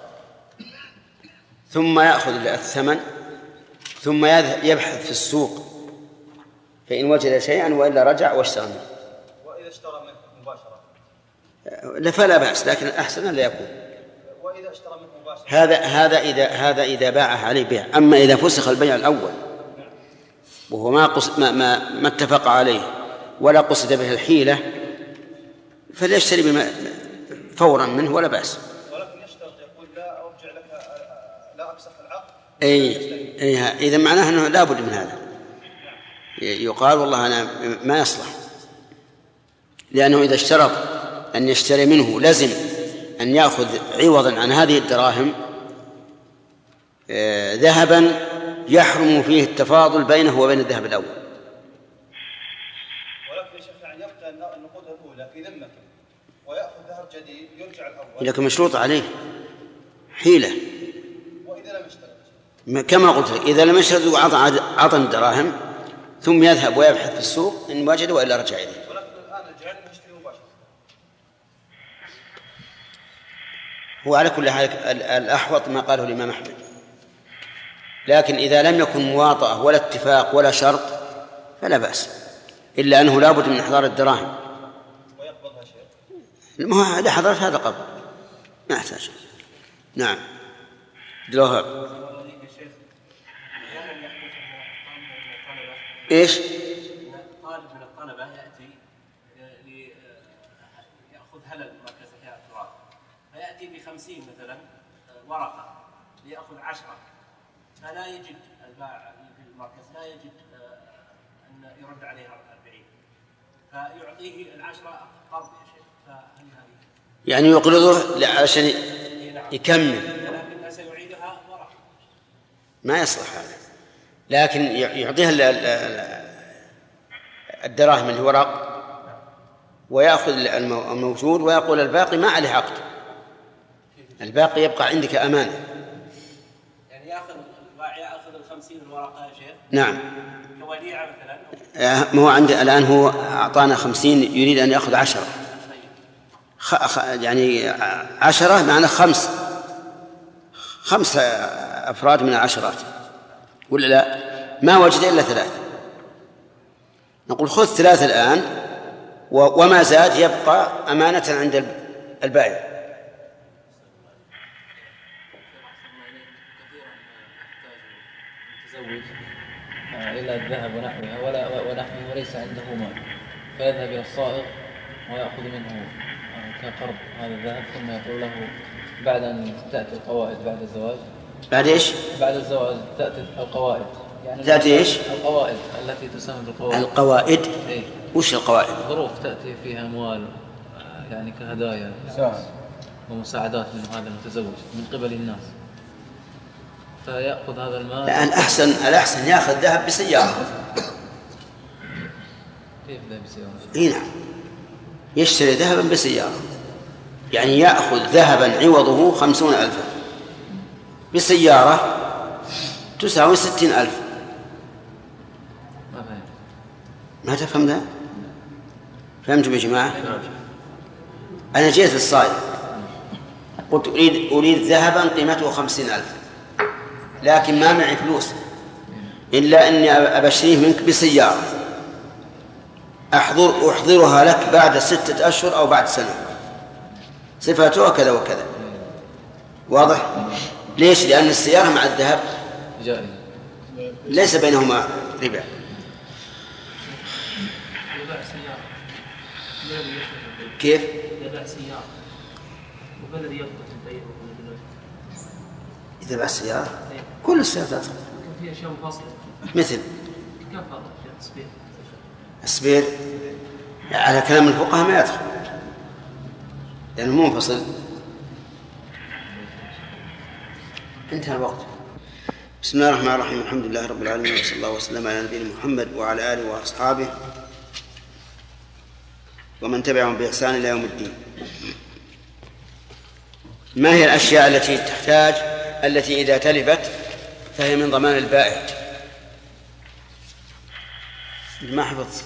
ثم يأخذ الثمن ثم يبحث في السوق فإن وجد شيئا، وإلا رجع واشترى منه. وإذا اشترى منه مباشرة فلا بأس، لكن الأحسن لا يكون. وإذا اشترى منه مباشرة هذا إذا باعه عليه بيع. أما إذا فسخ البيع الأول وهو ما اتفق عليه ولا قصد به الحيلة، فليشتري فورا منه ولا بأس. ولكن يشترط يقول لا أرجع لك، لا أفسخ العقد. إذا معناه أنه لا بد من هذا. يقال والله أنا ما يصلح، لأنه إذا اشترط أن يشتري منه لازم أن يأخذ عوضا عن هذه الدراهم ذهبا يحرم فيه التفاضل بينه وبين الذهب الأول. ولكن يا شيخ يعني يبقى النقود الأولى في ذمته ويأخذ ذهب جديد يرجع الأول، لكن مشروط عليه حيلة. وإذا لم يشترط كما قلت لك، إذا لم يشترط وعطى الدراهم ثم يذهب ويبحث في السوق إن وجد وإلا رجع إليه. ولكن الآن الجعل يشتري مباشرة. هو على كل حال الأحوط ما قاله الإمام أحمد، لكن إذا لم يكن مواطأة ولا اتفاق ولا شرط فلا بأس، إلا أنه لا بد من إحضار الدراهم. ويقبضها شيء إذا حضرت هذا قبض ما يحتاج. نعم. دلوها إيش؟ طالب من الطلبة يأتي يأخذ هلل مركز إحياء التراث، فيأتي ب50 مثلا ورقة ليأخذ 10، فلا يجد البائع في المركز لا يجد أن يرد عليها 40، فيعطيه 10 قرض يا شيخ. فهل هذه يعني يقرضه عشان يكمل، لكن سيعيدها ورقة ما يصلح هذا، لكن يعطيها الدراهم الورق ويأخذ الموجود ويقول الباقي ما عليه عقد، الباقي يبقى عندك أمانة. يعني يأخذ ال50 ورقة يا شيخ. نعم. كوديعة مثلا. ما هو عنده الآن، هو أعطانا 50 يريد أن يأخذ 10، يعني 10 معنى 5 أفراد من العشرات، ولا لا؟ ما وجد إلا 3، نقول خذ 3 الآن وما زاد يبقى أمانة عند البائع. إلى الذهب ونحوه وليس عنده مال، فيذهب إلى الصائغ ويأخذ منه كقرض هذا الذهب، ثم يقول له بعد أن تأتي القواعد بعد الزواج. بعد إيش؟ بعد الزواج تأتي القواعد، يعني تأتي إيش؟ القواعد التي تسمى بالقواعد. القواعد؟ إيه؟ وش القواعد؟ ظروف تأتي فيها أموال يعني كهدايا ومساعدات من هذا المتزوج من قبل الناس، فيأخذ هذا المال. لا، الأحسن يأخذ ذهب بسيارة. كيف ذهب بسيارة؟ نعم، يشتري ذهبا بسيارة، يعني يأخذ ذهبا عوضه 50,000 بسيارة تساوي 60,000. ما تفهم ذا؟ فهمتم يا جماعة؟ أنا جيت للصائغ قلت أريد ذهبا قيمته 50,000، لكن ما معي فلوس إلا أني أبشريه منك بسيارة أحضرها لك بعد 6 أشهر أو بعد سنة، صفاتها كذا وكذا. واضح؟ ليش؟ لأن السيارة مع الذهب ليس بينهما ربا. كيف؟ يبيع سيارة وبلد يضبط البيع. إذا باع السيارة كل السيارات تدخل. في أشياء منفصلة مثل كفر السبير على كلام الفقهاء ما يدخل لأنه منفصل. انتهى الوقت. بسم الله الرحمن الرحيم، الحمد لله رب العالمين، وصلى الله وسلم على نبينا محمد وعلى آله وأصحابه ومن تبعهم بإحسان إلى يوم الدين. ما هي الأشياء التي إذا تلفت فهي من ضمان البائع؟ ما حفظت.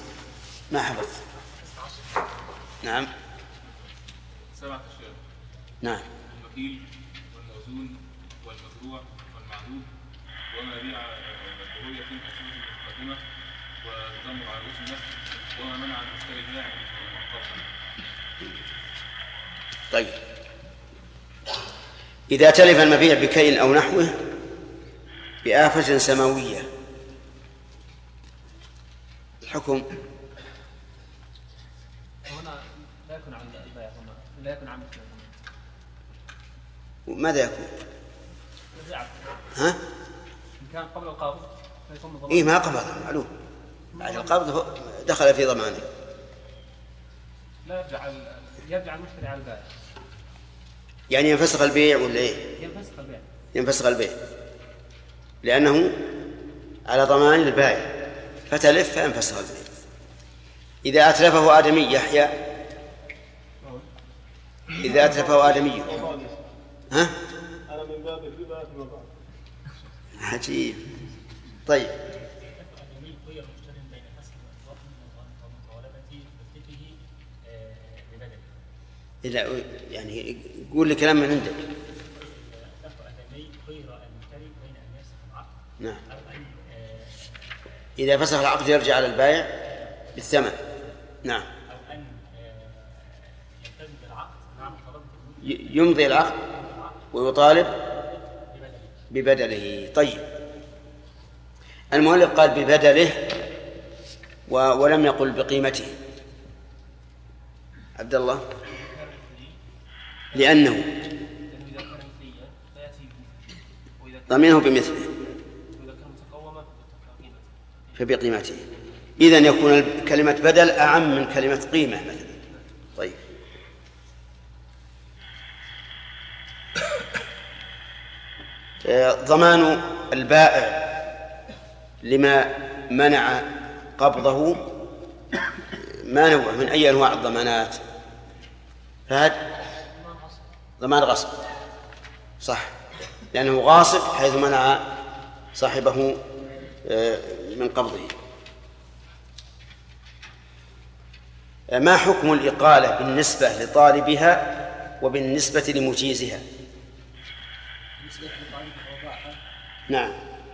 نعم 7 أشياء. نعم. المكيل والموزون والمزروع والمعدود وما بيع بهوية أشهر المقدمة والضمر على رؤوس النفس وما منع المشتري البائع من القبض. طيب، إذا تلف المبيع بكيل أو نحوه بآفة سماوية الحكم هنا لا يكون عن البائع، لا يكون عن مثله. ماذا يكون؟ ها؟ إن كان قبل القبض فيكون ضمان. إيه، ما قبض معلوم، بعد القبض دخل في ضمانه. لا يرجع المشتري على البائع. يعني ينفسخ البيع ولا إيه؟ ينفسخ البيع لأنه على ضمان البائع، فتلف فينفسخ البيع. إذا أتلفه آدمي يحيى، إذا أتلفه آدمي ها؟ أنا من باب الربا فيما بعد. عجيب. طيب، إذا يعني يقول لي كلام من عندك. نعم. إذا فسخ العقد يرجع على البائع بالثمن. نعم. يمضي العقد ويطالب ببدله. طيب، المؤلف قال ببدله ولم يقل بقيمته. عبد الله، لأنه ضمنه بمثله فبقيمته. إذن يكون كلمة بدل أعم من كلمة قيمة مثلا. طيب، ضمان البائع لما منع قبضه ما نوع من أي أنواع الضمانات؟ فهد ضمان غصب، صح، لأنه غاصب حيث منع صاحبه من قبضه. ما حكم الإقالة بالنسبة لطالبها وبالنسبة لمجيزها؟ نعم.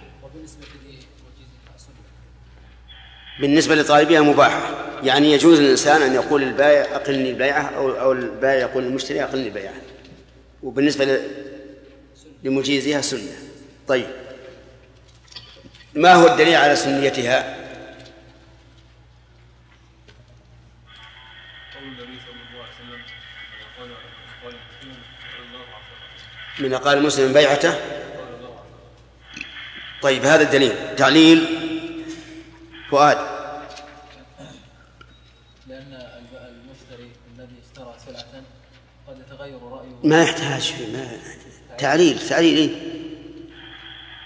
بالنسبة لطالبها مباحة، يعني يجوز للإنسان أن يقول للبائع أقلني البيعة أو البائع يقول للمشتري أقلني البيعة، وبالنسبة لمجيزها سنة. طيب، ما هو الدليل على سنيتها؟ من قال مسلم بيعته. طيب، هذا الدليل. تعليل فؤاد. لأن المشتري الذي اشترى سلعة قد يتغير رأيه. ما يحتاج تعليل إيه؟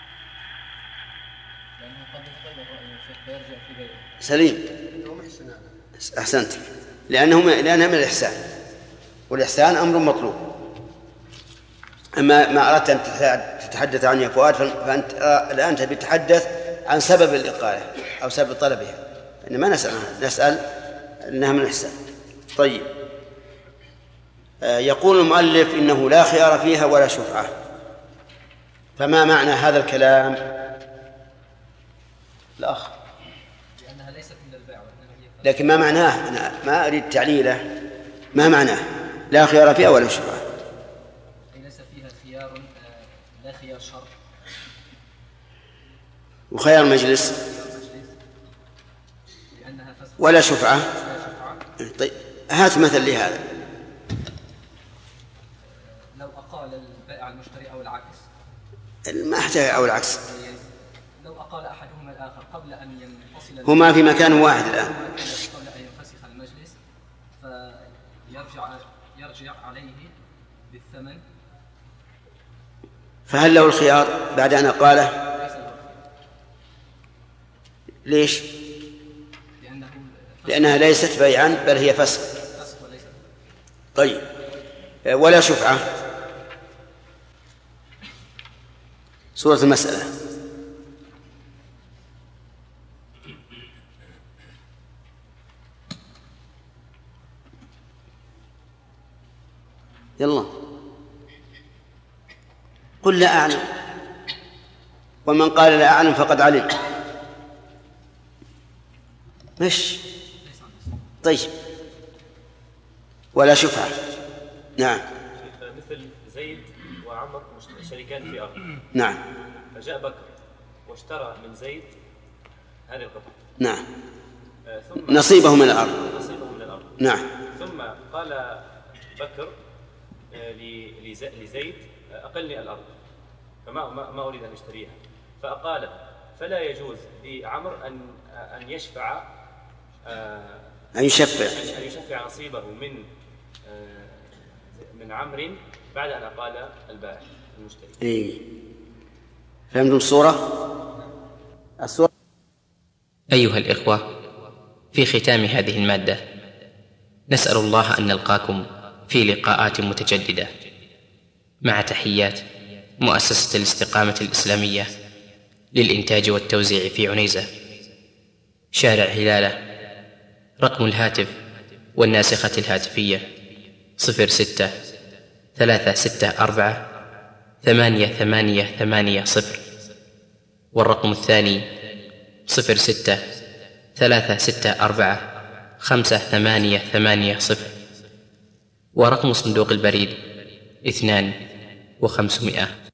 سليم. أحسنت، لأنها من الإحسان، والإحسان أمر مطلوب. أما ما أردت أن تتحدث عنه يا فؤاد فأنت الآن تبي تتحدث عن سبب الإقالة أو سبب طلبها، إنما نسأل أنها من الإحسان. طيب، يقول المؤلف إنه لا خيار فيها ولا شفعة، فما معنى هذا الكلام؟ الأخ، لأنها ليست من البيع، لكن ما معناه؟ أنا ما أريد تعليله، ما معناه لا خيار فيها ولا شفعة؟ ليس فيها خيار، لا خيار شرط وخيار مجلس ولا شفعة. طيب هات مثل لهذا. لو أقال البائع المشتري أو العكس، ما احتاج أو العكس، لو أقال أحدهما الآخر قبل أن ينفصل هما في مكان واحد الآن، قبل أن ينفسخ المجلس فيرجع عليه بالثمن، فهل له الخيار بعد أن قاله؟ ليش؟ لأنها ليست بيعا بل هي فسخ. طيب، ولا شفعة. سورة المسألة. يلا قل لا أعلم، ومن قال لا أعلم فقد علم. مش طيب، ولا شفعة. نعم. مثل زيد وعمر شريكان في أرض. نعم. فجاء بكر واشترى من زيد هذه القطعة. نعم. نصيبه من الأرض. نعم. ثم قال بكر لزيد أقلني الأرض، فما أريد أن أشتريها، فأقاله، فلا يجوز لعمر أن يشفع، أن يشفع نصيبه من عمرو بعد أن أقال البائع المشتري. إيه. فهمتم الصورة؟ أيها الإخوة، في ختام هذه المادة نسأل الله أن نلقاكم في لقاءات متجددة، مع تحيات مؤسسة الاستقامة الإسلامية للإنتاج والتوزيع في عنيزة، شارع هلالة. رقم الهاتف والناسخة الهاتفية 06-364-8880، والرقم الثاني 06-364-5880، ورقم صندوق البريد 2500.